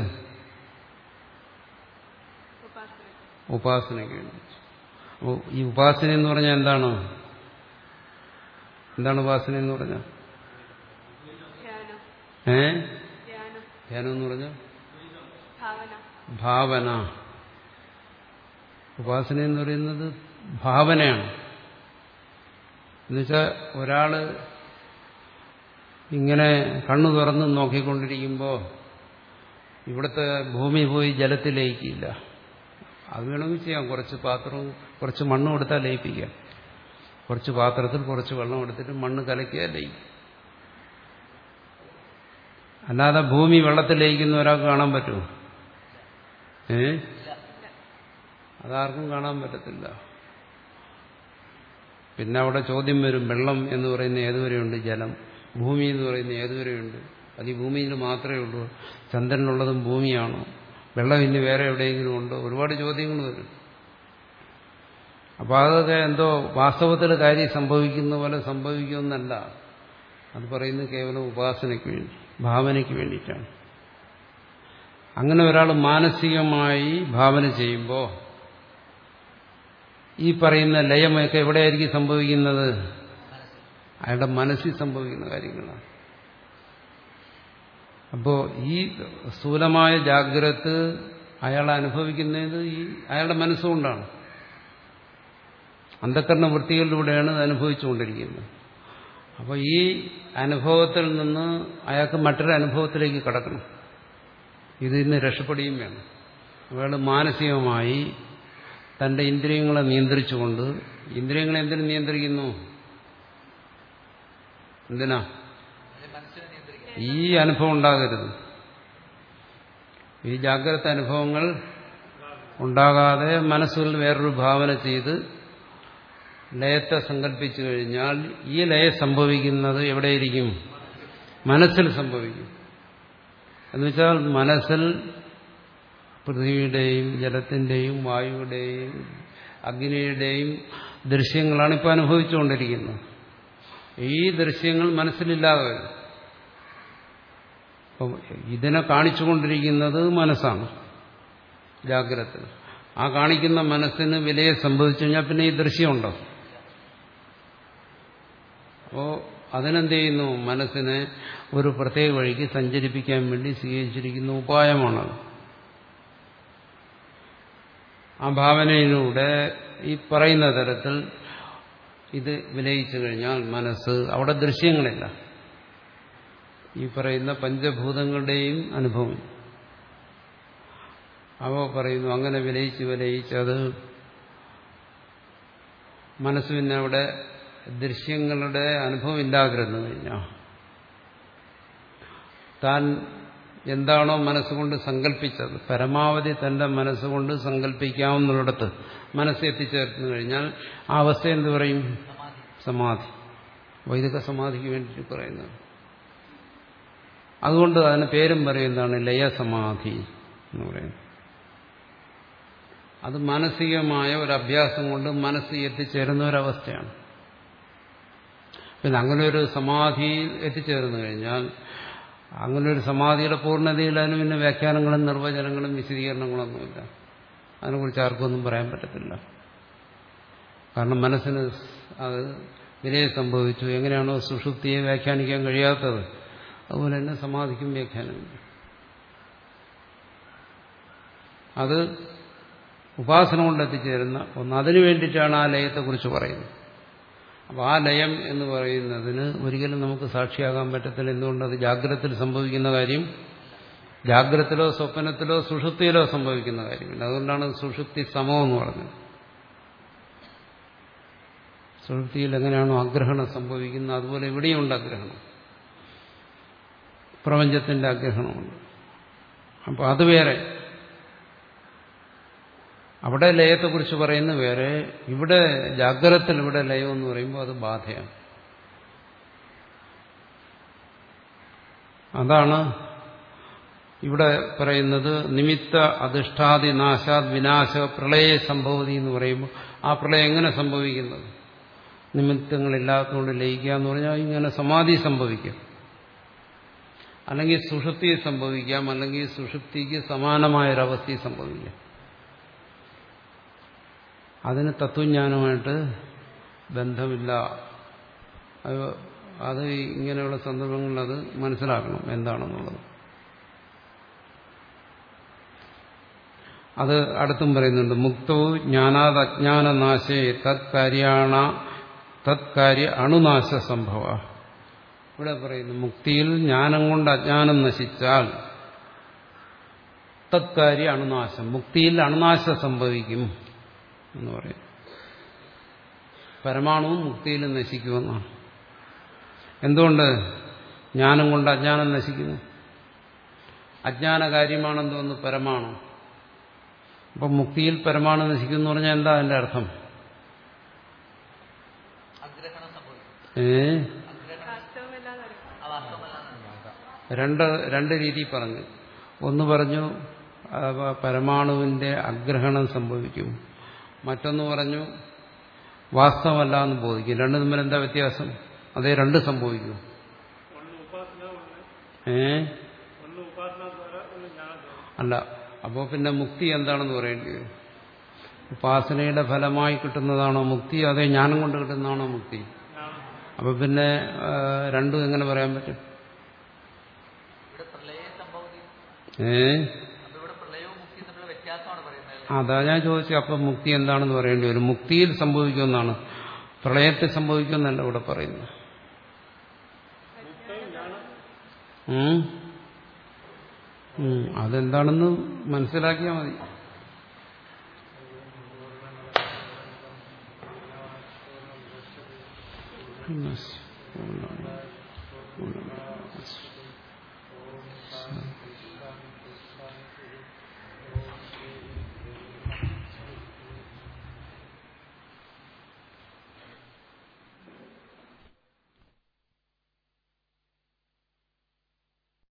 ഉപാസനയ്ക്ക് വേണ്ടി. അപ്പോൾ ഈ ഉപാസന എന്ന് പറഞ്ഞാൽ എന്താണ്? എന്താണ് ഉപാസന എന്ന് പറഞ്ഞാൽ? ഏ ധ്യാനം എന്ന് പറഞ്ഞാൽ ഭാവന. ഉപാസന എന്ന് പറയുന്നത് ഭാവനയാണ്. എന്നുവെച്ചാൽ ഒരാള് ഇങ്ങനെ കണ്ണു തുറന്ന് നോക്കിക്കൊണ്ടിരിക്കുമ്പോൾ ഇവിടുത്തെ ഭൂമി പോയി ജലത്തിൽ ലയിക്കില്ല. അത് വേണമെങ്കിൽ ചെയ്യാം. കുറച്ച് പാത്രവും കുറച്ച് മണ്ണും എടുത്താൽ ലയിപ്പിക്കാം. കുറച്ച് പാത്രത്തിൽ കുറച്ച് വെള്ളം എടുത്തിട്ട് മണ്ണ് കലക്കിയാൽ ലയിക്കും. അല്ലാതെ ഭൂമി വെള്ളത്തിൽ ലയിക്കുന്ന ഒരാൾക്ക് കാണാൻ പറ്റുമോ? ഏ അതാർക്കും കാണാൻ പറ്റത്തില്ല. പിന്നെ അവിടെ ചോദ്യം വരും, വെള്ളം എന്ന് പറയുന്ന ഏതുവരെയുണ്ട്? ജലം. ഭൂമി എന്ന് പറയുന്ന ഏതുവരെയുണ്ട്? അത് ഈ ഭൂമിയിൽ മാത്രമേ ഉള്ളൂ. ചന്ദ്രനുള്ളതും ഭൂമിയാണോ? വെള്ളം ഇനി വേറെ എവിടെയെങ്കിലും ഉണ്ടോ? ഒരുപാട് ചോദ്യങ്ങൾ വരും. അപ്പോൾ അതൊക്കെ എന്തോ വാസ്തവത്തിൽ കാര്യം സംഭവിക്കുന്ന പോലെ സംഭവിക്കുമെന്നല്ല. അത് പറയുന്നത് കേവലം ഉപാസനയ്ക്ക് വേണ്ടി, ഭാവനയ്ക്ക് വേണ്ടിയിട്ടാണ്. അങ്ങനെ ഒരാൾ മാനസികമായി ഭാവന ചെയ്യുമ്പോൾ ഈ പറയുന്ന ലയമൊക്കെ എവിടെയായിരിക്കും സംഭവിക്കുന്നത്? അയാളുടെ മനസ്സിൽ സംഭവിക്കുന്ന കാര്യങ്ങളാണ്. അപ്പോൾ ഈ സ്ഥൂലമായ ജാഗ്രത അയാൾ അനുഭവിക്കുന്നത് ഈ അയാളുടെ മനസ്സുകൊണ്ടാണ്. അന്ധക്കരണ വൃത്തികളിലൂടെയാണ് അത് അനുഭവിച്ചുകൊണ്ടിരിക്കുന്നത്. അപ്പോൾ ഈ അനുഭവത്തിൽ നിന്ന് അയാൾക്ക് മറ്റൊരു അനുഭവത്തിലേക്ക് കടക്കണം. ഇതിൽ നിന്ന് രക്ഷപ്പെടുകയും വേണം. അയാൾ മാനസികമായി തന്റെ ഇന്ദ്രിയങ്ങളെ നിയന്ത്രിച്ചുകൊണ്ട്, ഇന്ദ്രിയങ്ങളെ എന്തിനു നിയന്ത്രിക്കുന്നു? എന്തിനാ? ഈ അനുഭവം ഉണ്ടാകരുത്. ഈ ജാഗ്രത അനുഭവങ്ങൾ ഉണ്ടാകാതെ മനസ്സുകളിൽ വേറൊരു ഭാവന ചെയ്ത് ലയത്തെ സങ്കല്പിച്ചു കഴിഞ്ഞാൽ ഈ ലയം സംഭവിക്കുന്നത് എവിടെയിരിക്കും? മനസ്സിൽ സംഭവിക്കും. എന്നുവെച്ചാൽ മനസ്സിൽ പൃഥ്വിയുടെയും ജലത്തിന്റെയും വായുവിന്റെയും അഗ്നിയുടെയും ദൃശ്യങ്ങളാണ് ഇപ്പോൾ അനുഭവിച്ചുകൊണ്ടിരിക്കുന്നത്. ഈ ദൃശ്യങ്ങൾ മനസ്സിലില്ലാതെ വരും. അപ്പം ഇതിനെ കാണിച്ചുകൊണ്ടിരിക്കുന്നത് മനസ്സാണ് ജാഗ്രത. ആ കാണിക്കുന്ന മനസ്സിന് വിലയെ സംഭവിച്ചു കഴിഞ്ഞാൽ പിന്നെ ഈ ദൃശ്യമുണ്ടോ? അപ്പോൾ അതിനെന്ത് ചെയ്യുന്നു? മനസ്സിനെ ഒരു പ്രത്യേക വഴിക്ക് സഞ്ചരിപ്പിക്കാൻ വേണ്ടി സ്വീകരിച്ചിരിക്കുന്ന ഉപായമാണത്. ആ ഭാവനയിലൂടെ ഈ പറയുന്ന തരത്തിൽ ഇത് വിലയിച്ചു കഴിഞ്ഞാൽ മനസ്സ്, അവിടെ ദൃശ്യങ്ങളില്ല, ഈ പറയുന്ന പഞ്ചഭൂതങ്ങളുടെയും അനുഭവം. അവ പറയുന്നു അങ്ങനെ വിലയിച്ച് വിലയിച്ച് അത് മനസ്സ് പിന്നെ അവിടെ ദൃശ്യങ്ങളുടെ അനുഭവം ഇല്ലാതിരുന്നു കഴിഞ്ഞാൽ താൻ എന്താണോ മനസ്സുകൊണ്ട് സങ്കല്പിച്ചത്, പരമാവധി തന്റെ മനസ്സുകൊണ്ട് സങ്കല്പിക്കാവുന്നിടത്ത് മനസ്സ് എത്തിച്ചേർന്നു കഴിഞ്ഞാൽ ആ അവസ്ഥ എന്ത് പറയും? സമാധി. വൈദിക സമാധിക്ക് വേണ്ടിയിട്ട് പറയുന്നത്. അതുകൊണ്ട് അതിന് പേരും പറയുന്നതാണ് ലയസമാധി എന്ന് പറയുന്നത്. അത് മാനസികമായ ഒരു അഭ്യാസം കൊണ്ട് മനസ്സ് എത്തിച്ചേരുന്ന ഒരവസ്ഥയാണ്. പിന്നെ അങ്ങനെ ഒരു സമാധിയിൽ എത്തിച്ചേർന്നു കഴിഞ്ഞാൽ, അങ്ങനെ ഒരു സമാധിയുടെ പൂർണ്ണതയിൽ അതിന് പിന്നെ വ്യാഖ്യാനങ്ങളും നിർവചനങ്ങളും വിശദീകരണങ്ങളൊന്നുമില്ല. അതിനെക്കുറിച്ച് ആർക്കൊന്നും പറയാൻ പറ്റത്തില്ല. കാരണം മനസ്സിന് അത് വിലയെ സംഭവിച്ചു. എങ്ങനെയാണോ സുഷുപ്തിയെ വ്യാഖ്യാനിക്കാൻ കഴിയാത്തത്, അതുപോലെ തന്നെ സമാധിക്കും വ്യാഖ്യാനമില്ല. അത് ഉപാസന കൊണ്ട് എത്തിച്ചേരുന്ന ഒന്ന്. അതിനു വേണ്ടിയിട്ടാണ് ആ ലയത്തെക്കുറിച്ച് പറയുന്നത്. അപ്പോൾ ആ ലയം എന്ന് പറയുന്നതിന് ഒരിക്കലും നമുക്ക് സാക്ഷിയാകാൻ പറ്റത്തില്ല. എന്തുകൊണ്ട്? അത് ജാഗ്രതത്തിൽ സംഭവിക്കുന്ന കാര്യം ജാഗ്രതത്തിലോ സ്വപ്നത്തിലോ സുഷുപ്തിയിലോ സംഭവിക്കുന്ന കാര്യമില്ല. അതുകൊണ്ടാണ് സുഷുപ്തി സമം എന്ന് പറഞ്ഞത്. സുഷുപ്തിയിൽ എങ്ങനെയാണോ അഗ്രഹണം സംഭവിക്കുന്നത് അതുപോലെ ഇവിടെയുണ്ട് അഗ്രഹണം, പ്രപഞ്ചത്തിന്റെ അഗ്രഹണമുണ്ട്. അപ്പോൾ അത് വേറെ. അവിടെ ലയത്തെക്കുറിച്ച് പറയുന്നത് വേറെ. ഇവിടെ ജാഗ്രതത്തിൽ ഇവിടെ ലയം എന്ന് പറയുമ്പോൾ അത് ബാധയാണ്. അതാണ് ഇവിടെ പറയുന്നത് നിമിത്ത അധിഷ്ഠാദി നാശാദ് വിനാശ പ്രളയ സംഭവതി എന്ന് പറയുമ്പോൾ ആ പ്രളയം എങ്ങനെ സംഭവിക്കുന്നത്? നിമിത്തങ്ങളില്ലാത്തതുകൊണ്ട് ലയിക്കുക എന്ന് പറഞ്ഞാൽ ഇങ്ങനെ സമാധി സംഭവിക്കും, അല്ലെങ്കിൽ സുഷുപ്തി സംഭവിക്കാം, അല്ലെങ്കിൽ സുഷുപ്തിക്ക് സമാനമായൊരവസ്ഥ സംഭവിക്കാം. അതിന് തത്വജ്ഞാനമായിട്ട് ബന്ധമില്ല. അത് ഇങ്ങനെയുള്ള സന്ദർഭങ്ങളിൽ അത് മനസ്സിലാക്കണം എന്താണെന്നുള്ളത്. അത് അടുത്തും പറയുന്നുണ്ട്. മുക്തോ ജ്ഞാനാത് അജ്ഞാനനാശേ തത്കാര്യാണ തത്കാര്യ അണുനാശ സംഭവ. ഇവിടെ പറയുന്നു മുക്തിയിൽ ജ്ഞാനം കൊണ്ട് അജ്ഞാനം നശിച്ചാൽ തത്കാര്യ അണുനാശം, മുക്തിയിൽ അണുനാശം സംഭവിക്കും എന്ന് പറയും. പരമാണുവും മുക്തിയിൽ നശിക്കുമെന്നാണ്. എന്തുകൊണ്ട്? ജ്ഞാനം കൊണ്ട് അജ്ഞാനം നശിക്കുന്നു. അജ്ഞാന കാര്യമാണെന്തോന്ന്? പരമാണു. അപ്പം മുക്തിയിൽ പരമാണു നശിക്കുന്നു എന്ന് പറഞ്ഞാൽ എന്താ അതിന്റെ അർത്ഥം? ഏ രണ്ട് രണ്ട് രീതി പറഞ്ഞു. ഒന്ന് പറഞ്ഞു പരമാണുവിന്റെ അഗ്രഹണം സംഭവിക്കും, മറ്റൊന്ന് പറഞ്ഞു വാസ്തവമല്ല എന്ന് ബോധിക്കും. രണ്ടു തമ്മിൽ എന്താ വ്യത്യാസം? അതേ രണ്ട് സംഭവിക്കും. ഏ അല്ല. അപ്പോൾ പിന്നെ മുക്തി എന്താണെന്ന് പറയേണ്ടി വരും? ഉപാസനയുടെ ഫലമായി കിട്ടുന്നതാണോ മുക്തി, അതേ ജ്ഞാനം കൊണ്ട് കിട്ടുന്നതാണോ മുക്തി? അപ്പൊ പിന്നെ രണ്ടും എങ്ങനെ പറയാൻ പറ്റും? ഏ അതാ ഞാൻ ചോദിച്ചു. അപ്പൊ മുക്തി എന്താണെന്ന് പറയേണ്ടി വരും? മുക്തിയിൽ സംഭവിക്കുമെന്നാണ്, പ്രളയത്തിൽ സംഭവിക്കുമെന്നല്ല ഇവിടെ പറയുന്നത്. അതെന്താണെന്ന് മനസ്സിലാക്കിയാൽ മതി.